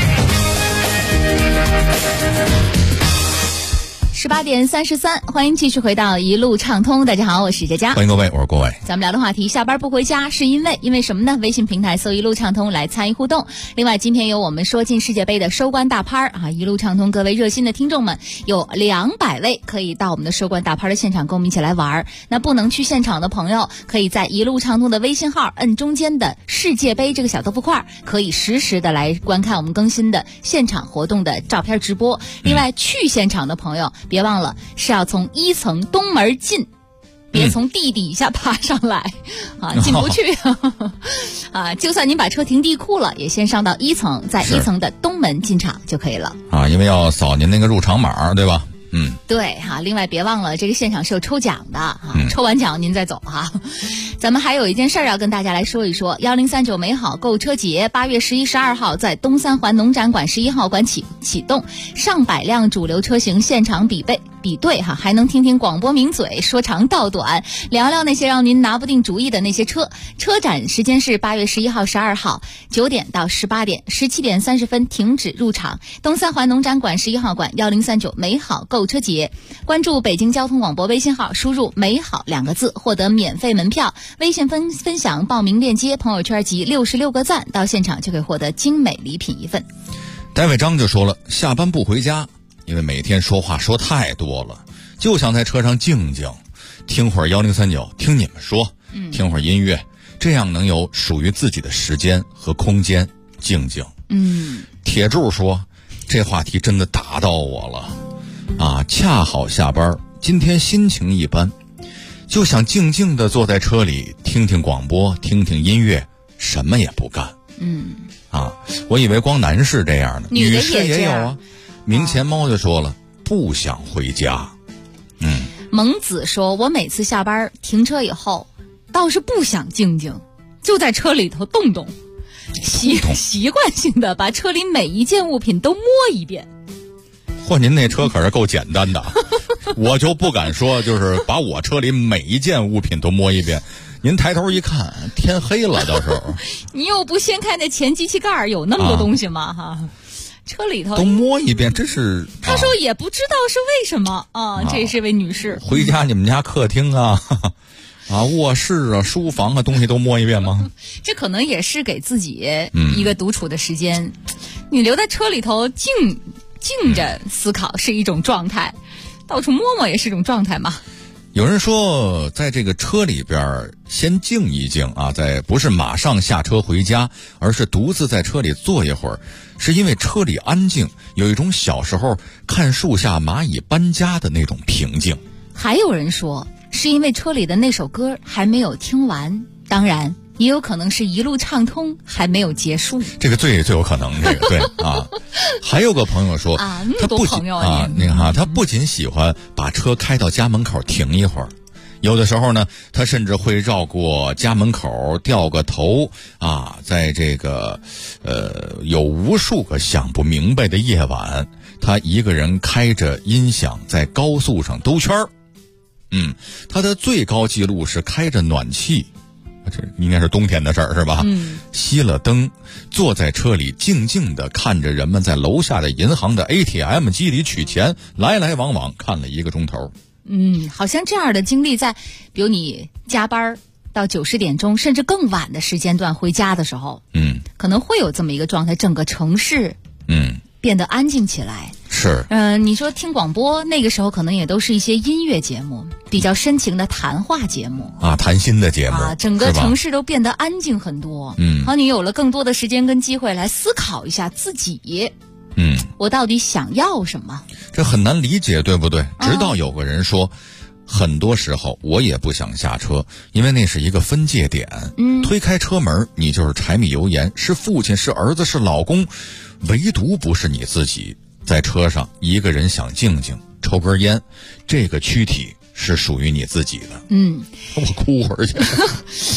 18点33，欢迎继续回到一路畅通。大家好，我是佳佳， 欢迎各位，我是郭伟。 咱们聊的话题，下班不回家是因为什么呢？微信平台搜一路畅通来参与互动。另外，今天有我们说进世界杯的收官大拍啊，一路畅通各位热心的听众们，有200位可以到我们的收官大拍的现场跟我们一起来玩。那不能去现场的朋友，可以在一路畅通的微信号摁中间的世界杯这个小豆腐块，可以实时的来观看我们更新的现场活动的照片直播。另外，去现场的朋友别忘了是要从1层东门进，别从地底下爬上来啊，进不去啊！就算您把车停地库了，也先上到1层，在1层的东门进场就可以了啊，因为要扫您那个入场码，对吧？ 对哈，另外别忘了这个现场是有抽奖的啊，抽完奖您再走哈。咱们还有一件事要跟大家来说一说，1039美好购车节8月11、12号在东三环农展馆11号馆启动，上百辆主流车型现场比对哈，还能听听广播名嘴说长道短，聊聊那些让您拿不定主意的那些车。车展时间是8月11号、12号9点到18点，17点30分停止入场。东三环农展馆11号馆1039美好购车节，关注北京交通广播微信号，输入美好2个字获得免费门票，微信分享报名链接，朋友圈集66个赞，到现场就可以获得精美礼品1份。 戴伟章就说了，下班不回家，因为每天说话说太多了，就想在车上静静，听会儿1039，听你们说，听会儿音乐，这样能有属于自己的时间和空间静静。铁柱说，这话题真的打到我了啊！恰好下班，今天心情一般，就想静静地坐在车里听听广播，听听音乐，什么也不干。我以为光男士这样的，女士也有啊。明前猫就说了，不想回家。 蒙子说，我每次下班停车以后，倒是不想静静，就在车里头动动，习惯性的把车里每一件物品都摸一遍。 嚯，您那车可是够简单的，我就不敢说，就是把我车里每一件物品都摸一遍。您抬头一看，天黑了，到时候你又不掀开那前机器盖，有那么多东西吗？哈，车里头都摸一遍，这是他说也不知道是为什么啊。这是位女士， 回家你们家客厅啊、卧室啊、书房啊，东西都摸一遍吗？ 这可能也是给自己一个独处的时间。你留在车里头静着思考是一种状态，到处摸摸也是一种状态嘛。 有人说，在这个车里边先静一静啊，不是马上下车回家，而是独自在车里坐一会儿，是因为车里安静，有一种小时候看树下蚂蚁搬家的那种平静。 还有人说，是因为车里的那首歌还没有听完，当然也有可能是一路畅通还没有结束， 这个最有可能，这个对啊。还有个朋友说他不仅他不仅喜欢把车开到家门口停一会儿，有的时候呢，他甚至会绕过家门口掉个头啊，在这个有无数个想不明白的夜晚，他一个人开着音响在高速上兜圈儿。他的最高纪录是开着暖气，这应该是冬天的事儿是吧？熄了灯，坐在车里静静地看着人们在楼下的银行的 ATM 机里取钱，来来往往看了1个钟头。 好像这样的经历在比如你加班到9、10点钟甚至更晚的时间段回家的时候，可能会有这么一个状态，整个城市变得安静起来。 是你说听广播那个时候可能也都是一些音乐节目，比较深情的谈话节目啊，谈心的节目整个城市都变得安静很多。你有了更多的时间跟机会来思考一下自己，我到底想要什么？ 这很难理解，对不对？直到有个人说，很多时候我也不想下车，因为那是一个分界点。推开车门，你就是柴米油盐，是父亲，是儿子，是老公，唯独不是你自己。在车上一个人想静静，抽根烟，这个躯体是属于你自己的。 嗯， 我哭会儿去。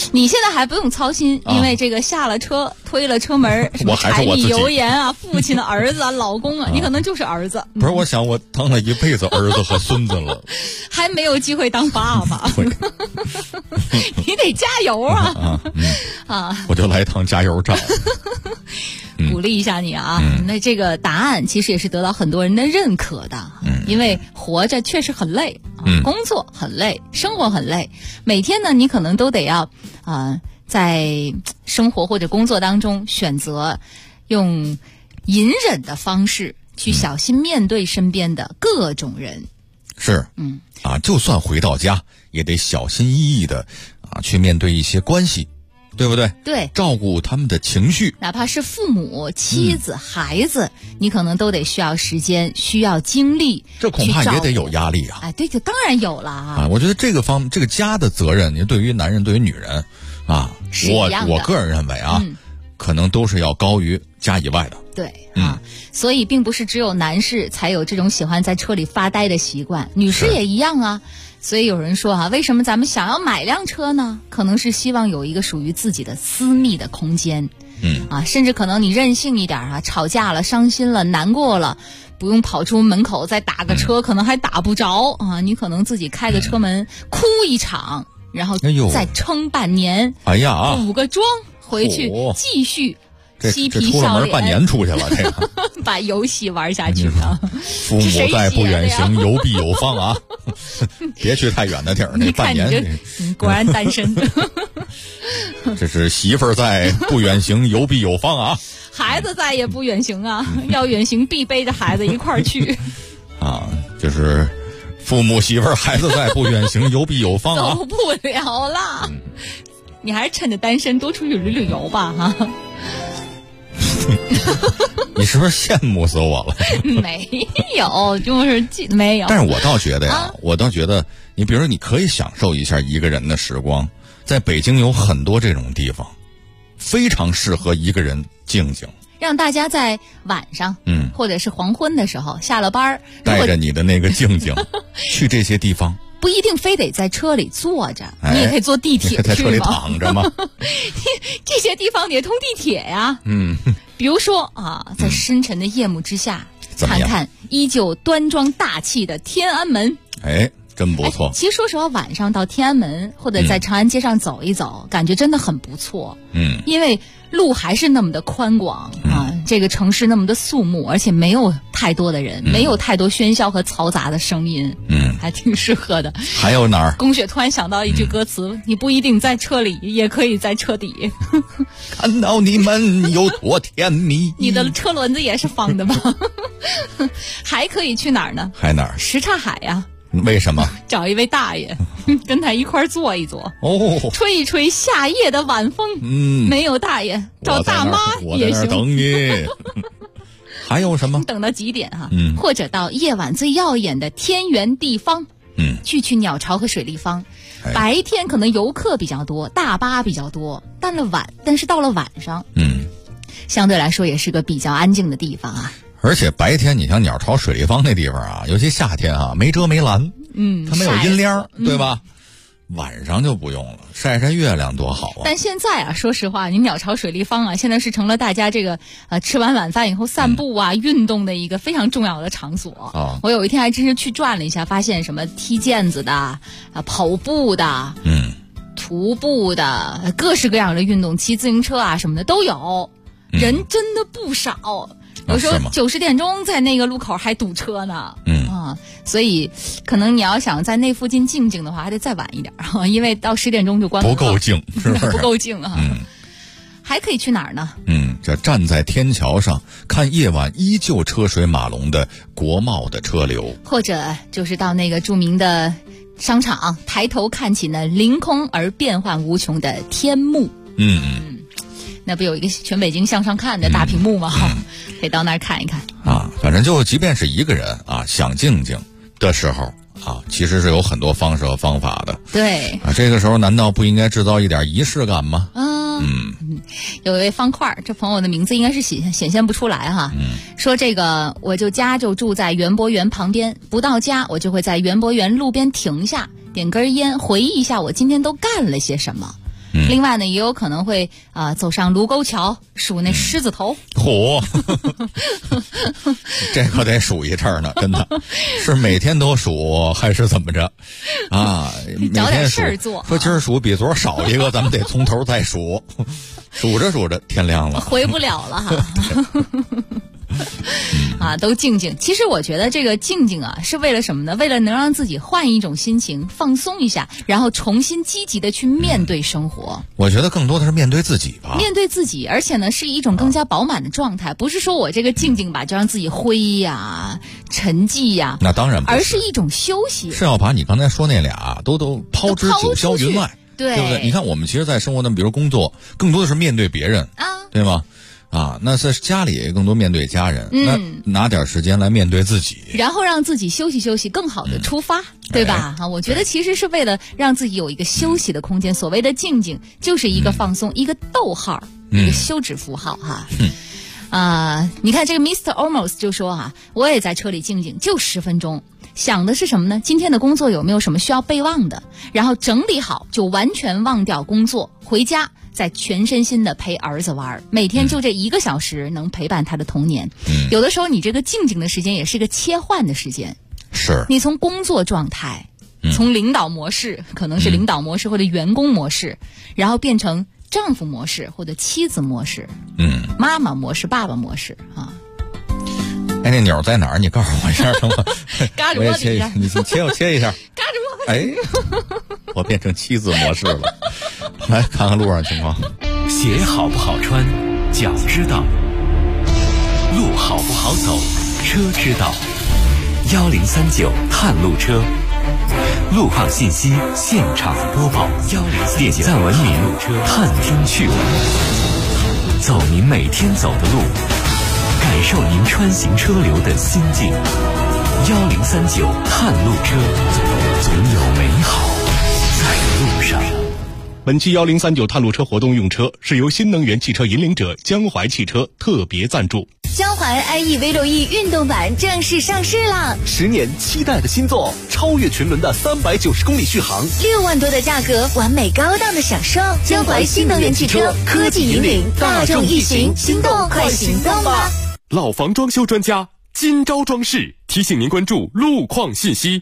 你现在还不用操心，因为这个下了车推了车门，什么柴米油盐啊，父亲的儿子啊，老公啊，你可能就是儿子。 不是，我想我当了一辈子儿子和孙子了， 还没有机会当爸爸，你得加油啊！ 我就来趟加油站。 鼓励一下你啊！那这个答案其实也是得到很多人的认可的，因为活着确实很累，工作很累，生活很累，每天呢你可能都得要在生活或者工作当中选择用隐忍的方式去小心面对身边的各种人。 是，就算回到家也得小心翼翼的去面对一些关系。对不对？ 对， 照顾他们的情绪， 哪怕是父母、妻子、孩子，你可能都得需要时间、需要精力， 这恐怕也得有压力啊！ 哎，对，这当然有了啊！ 我觉得这个家的责任，你对于男人、对于女人啊，我个人认为可能都是要高于家以外的。 对所以并不是只有男士才有这种喜欢在车里发呆的习惯，女士也一样啊。所以有人说为什么咱们想要买辆车呢？可能是希望有一个属于自己的私密的空间。甚至可能你任性一点吵架了、伤心了、难过了，不用跑出门口再打个车，可能还打不着你可能自己开个车门哭一场，然后再撑半年，补个妆回去继续嬉皮笑脸， 半年出去了，这个把游戏玩下去啊！ 父母在不远行，犹必有方啊！别去太远的地儿，那半年你果然单身。 这是媳妇儿在不远行，犹必有方啊！ 孩子在也不远行啊，要远行必背着孩子一块儿去。 就是父母媳妇儿孩子在不远行，犹必有方啊！ 走不了啦，你还是趁着单身多出去旅游吧你是不是羡慕死我了？ 没有，就是没有。 但是我倒觉得我倒觉得，你比如说，你可以享受一下一个人的时光。在北京有很多这种地方，非常适合一个人静静。 让大家在晚上，或者是黄昏的时候下了班， 带着你的那个静静去这些地方。 不一定非得在车里坐着，你也可以坐地铁去在车里躺着吗？ 这些地方也通地铁呀。比如说在深沉的夜幕之下，看看依旧端庄大气的天安门。 真不错。 其实说实话，晚上到天安门或者在长安街上走一走，感觉真的很不错。因为路还是那么的宽广这个城市那么的肃穆，而且没有太多的人，没有太多喧嚣和嘈杂的声音，还挺适合的。 还有哪儿？ 龚雪突然想到一句歌词：你不一定在车里，也可以在车底。 看到你们有多甜蜜。 你的车轮子也是方的吧？还可以去哪儿呢？ 还哪儿？ 什刹海呀。 为什么？ 找一位大爷，跟他一块儿坐一坐，吹一吹夏夜的晚风。没有大爷，找大妈也行。 我在那儿等你。还有什么？ 等到几点或者到夜晚最耀眼的天圆地方，去鸟巢和水立方。白天可能游客比较多，大巴比较多，但是到了晚上，相对来说也是个比较安静的地方啊。 而且白天你像鸟巢水立方那地方尤其夏天没遮没拦，它没有阴凉，对吧？晚上就不用了，晒晒月亮多好啊！ 但现在说实话，你鸟巢水立方现在是成了大家这个吃完晚饭以后散步运动的一个非常重要的场所。我有一天还真是去转了一下，发现什么踢毽子的、跑步的、徒步的，各式各样的运动，骑自行车什么的都有，人真的不少。有时候90点钟在那个路口还堵车呢，所以可能你要想在那附近静静的话，还得再晚一点，因为到10点钟就关门了。 不够静，是不是？ 不够静还可以去哪儿呢？ 这站在天桥上看夜晚依旧车水马龙的国贸的车流， 或者就是到那个著名的商场，抬头看起那凌空而变幻无穷的天幕。那不有一个全北京向上看的大屏幕吗？可以到那儿看一看反正就即便是一个人想静静的时候其实是有很多方式和方法的。 对这个时候难道不应该制造一点仪式感吗？ 有一位方块，这朋友的名字应该是显现不出来说这个我家就住在园博园旁边，不到家我就会在园博园路边停下，点根烟，回忆一下我今天都干了些什么。 另外呢，也有可能会走上卢沟桥数那狮子头。 嚯，这可得数一阵呢，真的是每天都数还是怎么着啊？ 找点事儿做。 说今儿数比昨儿少一个，咱们得从头再数，数着数着天亮了， 回不了了哈。都静静。其实我觉得这个静静是为了什么呢？为了能让自己换一种心情，放松一下，然后重新积极的去面对生活。 我觉得更多的是面对自己吧。 面对自己，而且呢是一种更加饱满的状态，不是说我这个静静吧就让自己灰呀、沉寂呀。 那当然不是， 而是一种休息。 是要把你刚才说那俩都抛之九霄云外， 对不对？你看我们其实，在生活中，比如工作，更多的是面对别人对吗？那在家里也更多面对家人，那拿点时间来面对自己， 然后让自己休息休息，更好的出发，对吧？我觉得其实是为了让自己有一个休息的空间。所谓的静静，就是一个放松，一个逗号，一个休止符号你看这个 Mr. Almost 就说我也在车里静静，就10分钟。想的是什么呢？今天的工作有没有什么需要备忘的？然后整理好，就完全忘掉工作，回家再全身心的陪儿子玩。每天就这1个小时能陪伴他的童年。有的时候你这个静静的时间也是个切换的时间。 是你从工作状态，从领导模式，可能是领导模式或者员工模式，然后变成丈夫模式或者妻子模式，妈妈模式、爸爸模式那钮在哪儿？你告诉我一下行吗？ 嘎着我切一下，你切我切一下。 嘎着我。我变成妻子模式了。来看看路上情况。 鞋好不好穿，脚知道；路好不好走，车知道。1039探路车，路况信息现场播报。点赞文明，探听趣闻，走您每天走的路。感受您穿行车流的心境。1039探路车，总有美好在路上。 本期1039探路车活动用车是由新能源汽车引领者江淮汽车特别赞助。 江淮 iE-V6E 运动版正式上市了 ，10年期待的新作，超越群伦的390公里续航 ，6万多的价格，完美高档的享受。江淮新能源汽车，科技引领，大众一行，心动快行动吧！ 老房装修专家今朝装饰提醒您关注路况信息。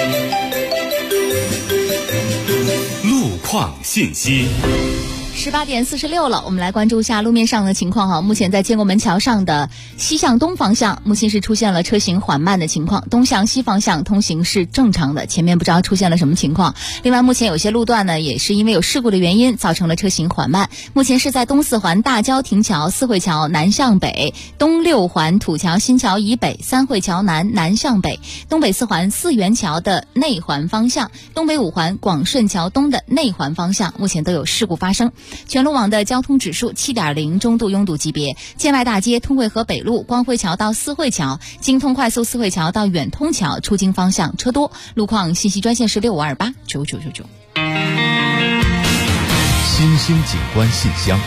路况信息。 18点46了，我们来关注一下路面上的情况目前在建国门桥上的西向东方向，目前是出现了车行缓慢的情况，东向西方向通行是正常的，前面不知道出现了什么情况。另外目前有些路段呢也是因为有事故的原因造成了车行缓慢，目前是在东四环大郊亭桥、四惠桥南向北，东六环土桥新桥以北、三惠桥南南向北，东北四环四元桥的内环方向，东北五环广顺桥东的内环方向目前都有事故发生。全路网的交通指数 7.0 中度拥堵级别，建外大街通惠河北路光辉桥到四惠桥，京通快速四惠桥到远通桥出京方向车多。路况信息专线是6528999999。 新兴景观信箱。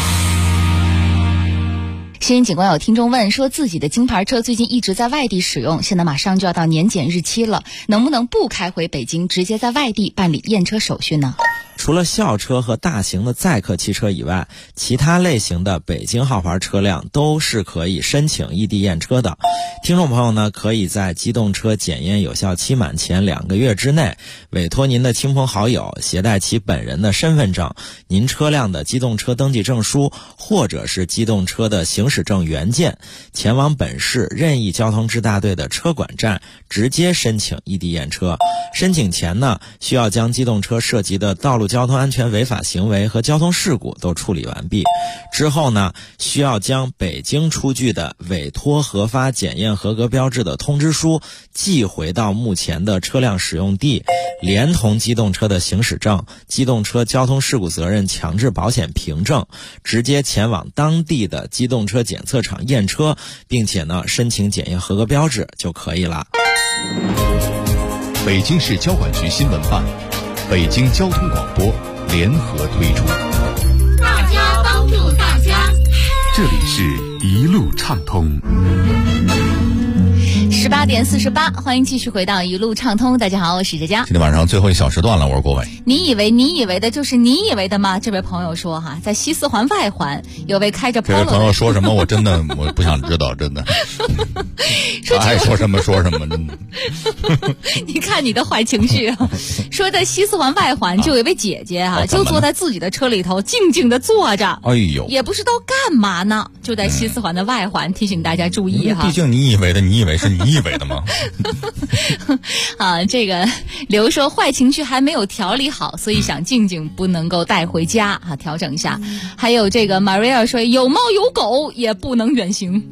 新兴景观有听众问说，自己的京牌车最近一直在外地使用，现在马上就要到年检日期了，能不能不开回北京，直接在外地办理验车手续呢？ 除了校车和大型的载客汽车以外，其他类型的北京号牌车辆都是可以申请异地验车的。听众朋友呢，可以在机动车检验有效期满前2个月之内，委托您的亲朋好友携带其本人的身份证、您车辆的机动车登记证书或者是机动车的行驶证原件，前往本市任意交通支大队的车管站直接申请异地验车。申请前呢，需要将机动车涉及的道路交通安全违法行为和交通事故都处理完毕。之后呢，需要将北京出具的委托核发检验合格标志的通知书寄回到目前的车辆使用地，连同机动车的行驶证、机动车交通事故责任强制保险凭证，直接前往当地的机动车检测场验车，并且呢申请检验合格标志就可以了。 北京市交管局新闻办、北京交通广播联合推出。 大家帮助大家， 这里是一路畅通。 18 18:48，欢迎继续回到一路畅通。大家好，我是佳佳。 今天晚上最后一小时段了，我是郭伟。 你以为的就是你以为的吗？这位朋友说哈，在西四环外环有位开着 Polo。这位朋友说什么？我真的我不想知道，真的。他爱说什么说什么，真的。 你看你的坏情绪啊！说在西四环外环就有一位姐姐哈，就坐在自己的车里头静静的坐着。 哎呦， 也不知道干嘛呢，就在西四环的外环，提醒大家注意哈。 毕竟你以为的，你以为是你以为的吗？ 啊，这个刘说坏情绪还没有调理好，所以想静静不能够带回家啊，调整一下。还有这个 Maria 说有猫有狗也不能远行。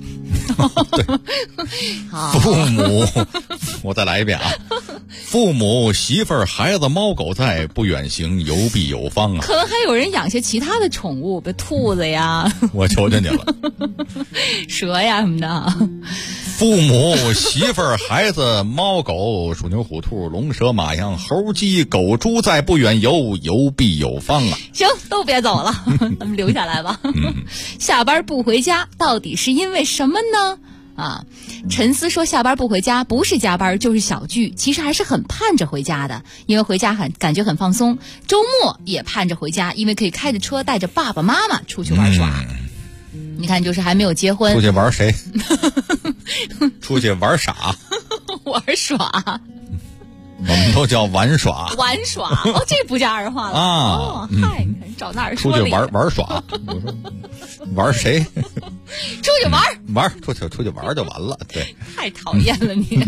父母，我再来一遍啊！父母、媳妇儿、孩子、猫狗在，不远行，有必有方啊！ 可能还有人养些其他的宠物，比如兔子呀， 我求求你了， 蛇呀什么的。 父母、媳妇儿、孩子、猫狗、鼠牛虎兔、龙蛇马羊、猴鸡狗猪在，不远游，有必有方啊！ 行，都别走了，咱们留下来吧。下班不回家，到底是因为什么呢？啊，陈思说下班不回家不是加班就是小聚，其实还是很盼着回家的，因为回家感觉很放松。周末也盼着回家，因为可以开着车带着爸爸妈妈出去玩耍。你看，就是还没有结婚， 出去玩谁？出去玩傻， 玩耍。 我们都叫玩耍。 玩耍哦，这不加儿化了啊！哦，嗨，你看找哪儿说出去玩耍？我说玩谁？ 出去玩出去玩就完了。对， 太讨厌了你。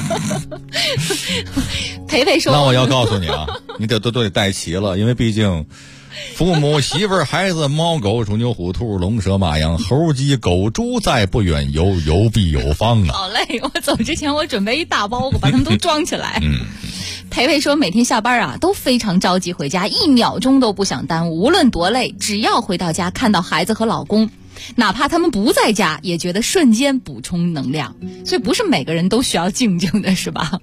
培培说， 那我要告诉你啊，你都得带齐了，因为毕竟父母、媳妇儿、孩子、猫狗、鼠牛虎兔、龙蛇马羊、猴鸡狗猪在，不远游，有必有方啊！ 好嘞，我走之前我准备一大包裹，把它们都装起来。培培说每天下班啊都非常着急回家，1秒钟都不想耽误，无论多累，只要回到家看到孩子和老公，哪怕他们不在家，也觉得瞬间补充能量。所以不是每个人都需要静静的，是吧？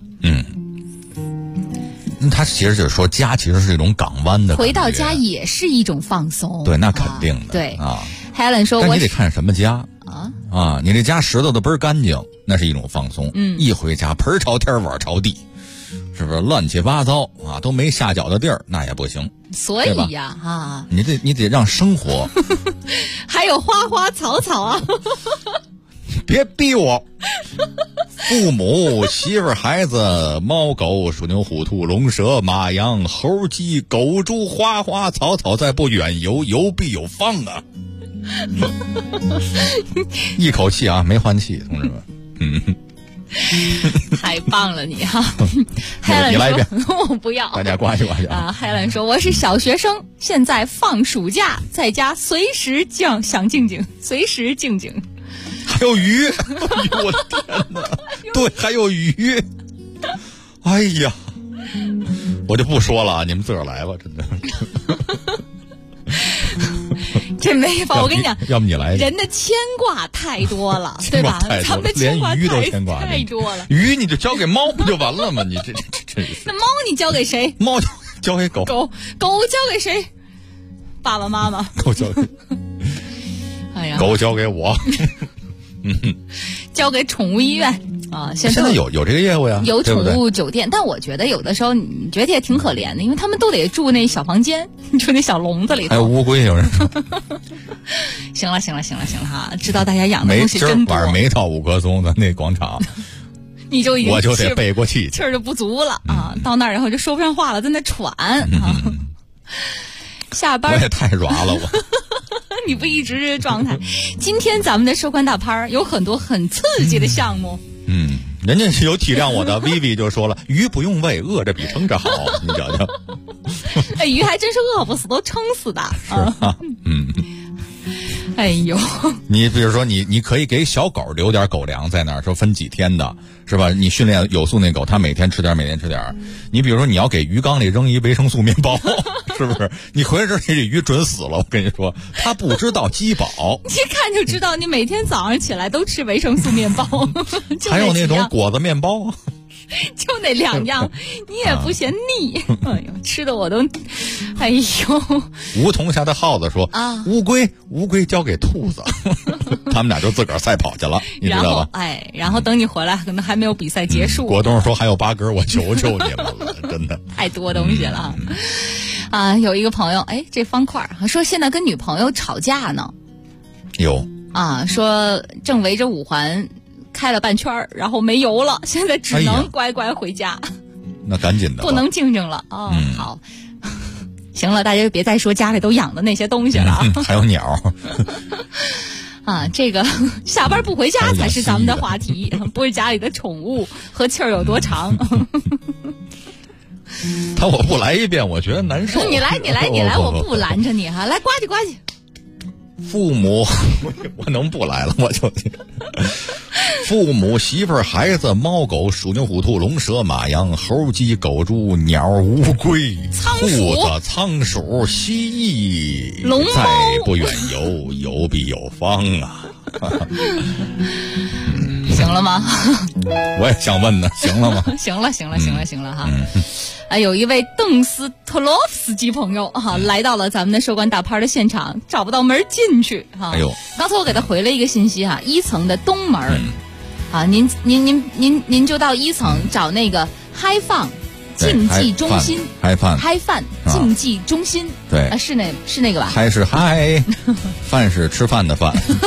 他其实就是说，家其实是一种港湾的， 回到家也是一种放松。 对，那肯定的。 对啊 ，Helen 说， 但你得看什么家啊，你这家拾掇的倍儿干净，那是一种放松。一回家盆朝天碗朝地，是不是乱七八糟啊？都没下脚的地儿，那也不行。 所以呀，啊， 你得让生活， 还有花花草草啊。 别逼我！父母、媳妇儿、孩子、猫狗、鼠牛虎兔、龙蛇马羊、猴鸡狗猪、花花草草，在，不远游，有必有方啊！一口气啊，没换气，同志们。 太棒了你哈！ 你来一遍， 我不要。 大家关系啊！Helen 说我是小学生，现在放暑假，在家随时想静静，随时静静。 还有鱼，我的天哪！对，还有鱼。哎呀，我就不说了，你们自个儿来吧，真的。 这没法，我跟你讲， 要不你来。 人的牵挂太多了，对吧？咱们的牵挂连鱼都牵挂太多了。 鱼你就交给猫不就完了吗？你这真是。 那猫你交给谁？ 猫交给狗。 狗交给谁？爸爸妈妈。 狗交给。 哎呀， 狗交给我。 交给宠物医院啊！现在有这个业务呀， 有宠物酒店，但我觉得有的时候你觉得也挺可怜的，因为他们都得住那小房间，住那小笼子里头。 还有乌龟，有人说。 行了哈，知道大家养的东西真多。 晚上没到5棵松的那广场，我就得背过气儿就不足了啊！到那儿以后就说不上话了，在那喘啊。下班我也太软了我。 你不一直这状态？今天咱们的收官大拍有很多很刺激的项目。 人家是有体谅我的。Vivi 就说了，鱼不用喂，饿着比撑着好。你瞧瞧， 哎，鱼还真是饿不死，都撑死的。 是啊， 哎呦， 你比如说你可以给小狗留点狗粮在那儿，说分几天的，是吧？你训练有素那狗，它每天吃点。你比如说你要给鱼缸里扔一维生素面包，是不是？你回来之后这鱼准死了，我跟你说，它不知道饥饱。 一看就知道你每天早上起来都吃维生素面包。 还有那种果子面包。 就那2样，你也不嫌腻。哎呦，吃的我都，哎呦！ 梧桐下的耗子说：“乌龟交给兔子。” 他们俩就自个儿赛跑去了，你知道吧？ 然后等你回来，可能还没有比赛结束。 果冻说还有8根，我求求你们了，真的太多东西了。有一个朋友，这方块说现在跟女朋友吵架呢。 有说正围着5环开了半圈，然后没油了，现在只能乖乖回家。 那赶紧的， 不能竞争了好。行了，大家就别再说家里都养的那些东西了。 还有鸟。 这个下班不回家才是咱们的话题，不是家里的宠物和气儿有多长。 我不来一遍，我觉得难受。 你来，我不拦着你哈，来呱唧呱唧。 父母，我能不来了？我就父母、媳妇儿、孩子、猫狗、鼠牛虎兔龙蛇马羊猴鸡狗猪鸟乌龟兔子仓鼠蜥蜴龙猫， 再不远游，游必有方啊！ 行了吗？ 我也想问呢，行了吗？ 行了哈。有一位邓斯特洛夫斯基朋友来到了咱们的收官大拍的现场，找不到门进去刚才我给他回了一个信息1层的东门您就到1层找那个嗨放竞技中心，嗨饭竞技中心， 对是那个吧？ 嗨是嗨，饭是吃饭的饭。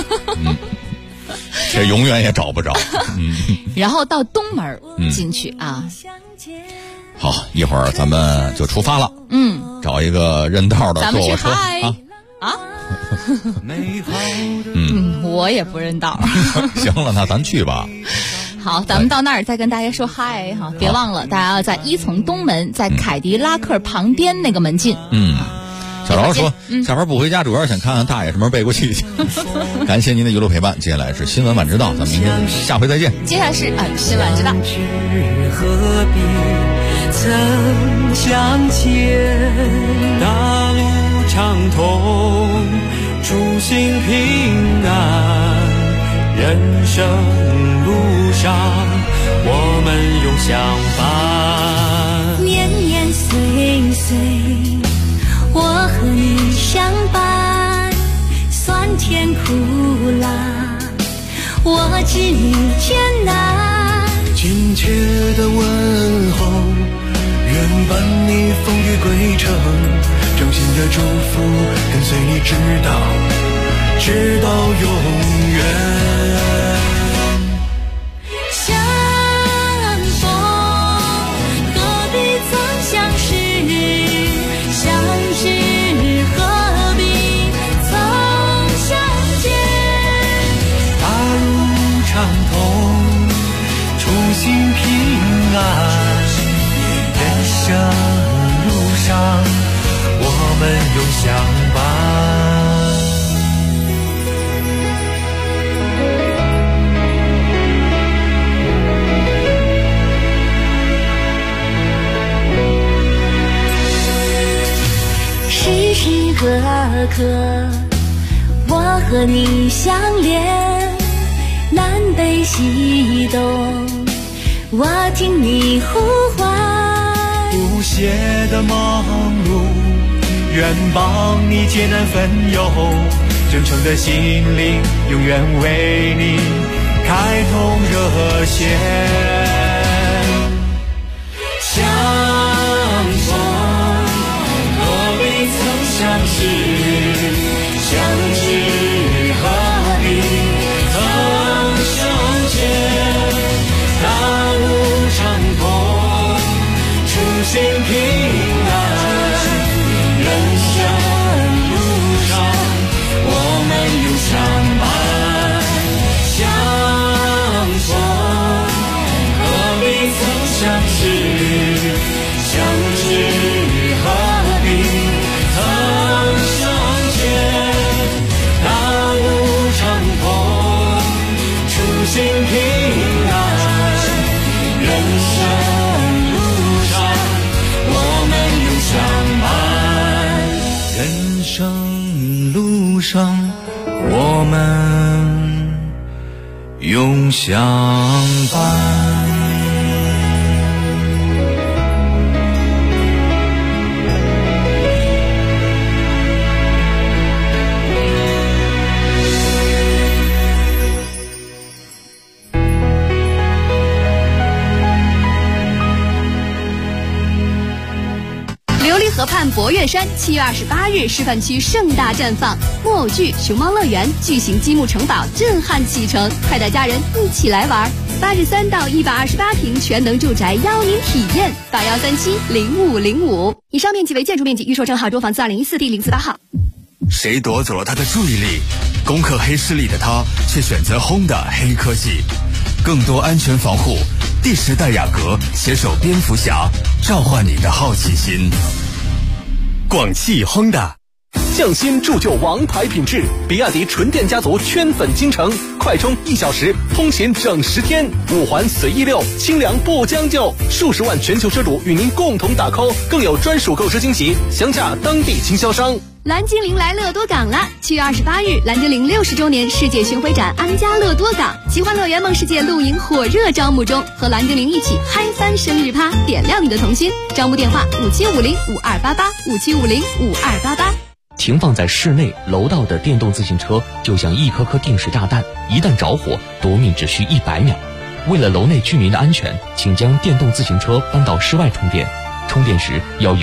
这永远也找不着。 然后到东门进去好，一会儿咱们就出发了。找一个认道的坐我车我也不认道。 行了，那咱去吧。 好，咱们到那儿再跟大家说嗨哈，别忘了大家要在1层东门，在凯迪拉克旁边那个门进。 小饶说下班不回家，主要是想看看大爷什么时候背过气去。感谢您的一路陪伴，接下来是新闻晚知道，咱们明天下回再见。 接下来是新闻晚知道。 何必曾相见？大路畅通，初心平安，人生路上我们永相伴。 年年岁岁，我和你相伴，酸甜苦辣，我知你艰难。 亲切的问候，愿伴你风雨归程，衷心的祝福跟随你直到永远。 相逢何必曾相识，相知何必曾相见。 大路畅通，初心平安，人生路上我们永相伴。 时时刻刻我和你相连，南北西东我听你呼唤。 不懈的忙碌，愿帮你艰难分忧，真诚的心灵永远为你开通热线。相逢何必曾相识，相知何必曾相见。大路畅通，初心平安，人生路上我们永相伴。相逢何必曾相识，相知何必曾相见。大路畅通，初心平安，人生路上我们永相伴。人生路上我们永相伴。 博岳山7月28日示范区盛大绽放，木偶剧、熊猫乐园、巨型积木城堡震撼启程，快带家人一起来玩。8至3到128平全能住宅邀您体验，81370505。以上面积为建筑面积，预售证号中房子2014第048号。 谁夺走了他的注意力？攻克黑势力的他，却选择Honda黑科技。更多安全防护，第10代雅阁携手蝙蝠侠，召唤你的好奇心。 广汽Honda。 匠心铸就王牌品质，比亚迪纯电家族圈粉京城，快充1小时，通勤整10天，5环随意溜，清凉不将就，数十万全球车主与您共同打 call， 更有专属购车惊喜，详洽当地经销商。 蓝精灵来乐多港啦！7月28日，蓝精灵60周年世界巡回展安家乐多港，奇幻乐园梦世界露营火热招募中，和蓝精灵一起嗨翻生日趴，点亮你的童心。招募电话57505288，57505288。 停放在室内楼道的电动自行车就像一颗颗定时炸弹，一旦着火，夺命只需100秒。为了楼内居民的安全，请将电动自行车搬到室外充电，充电时要有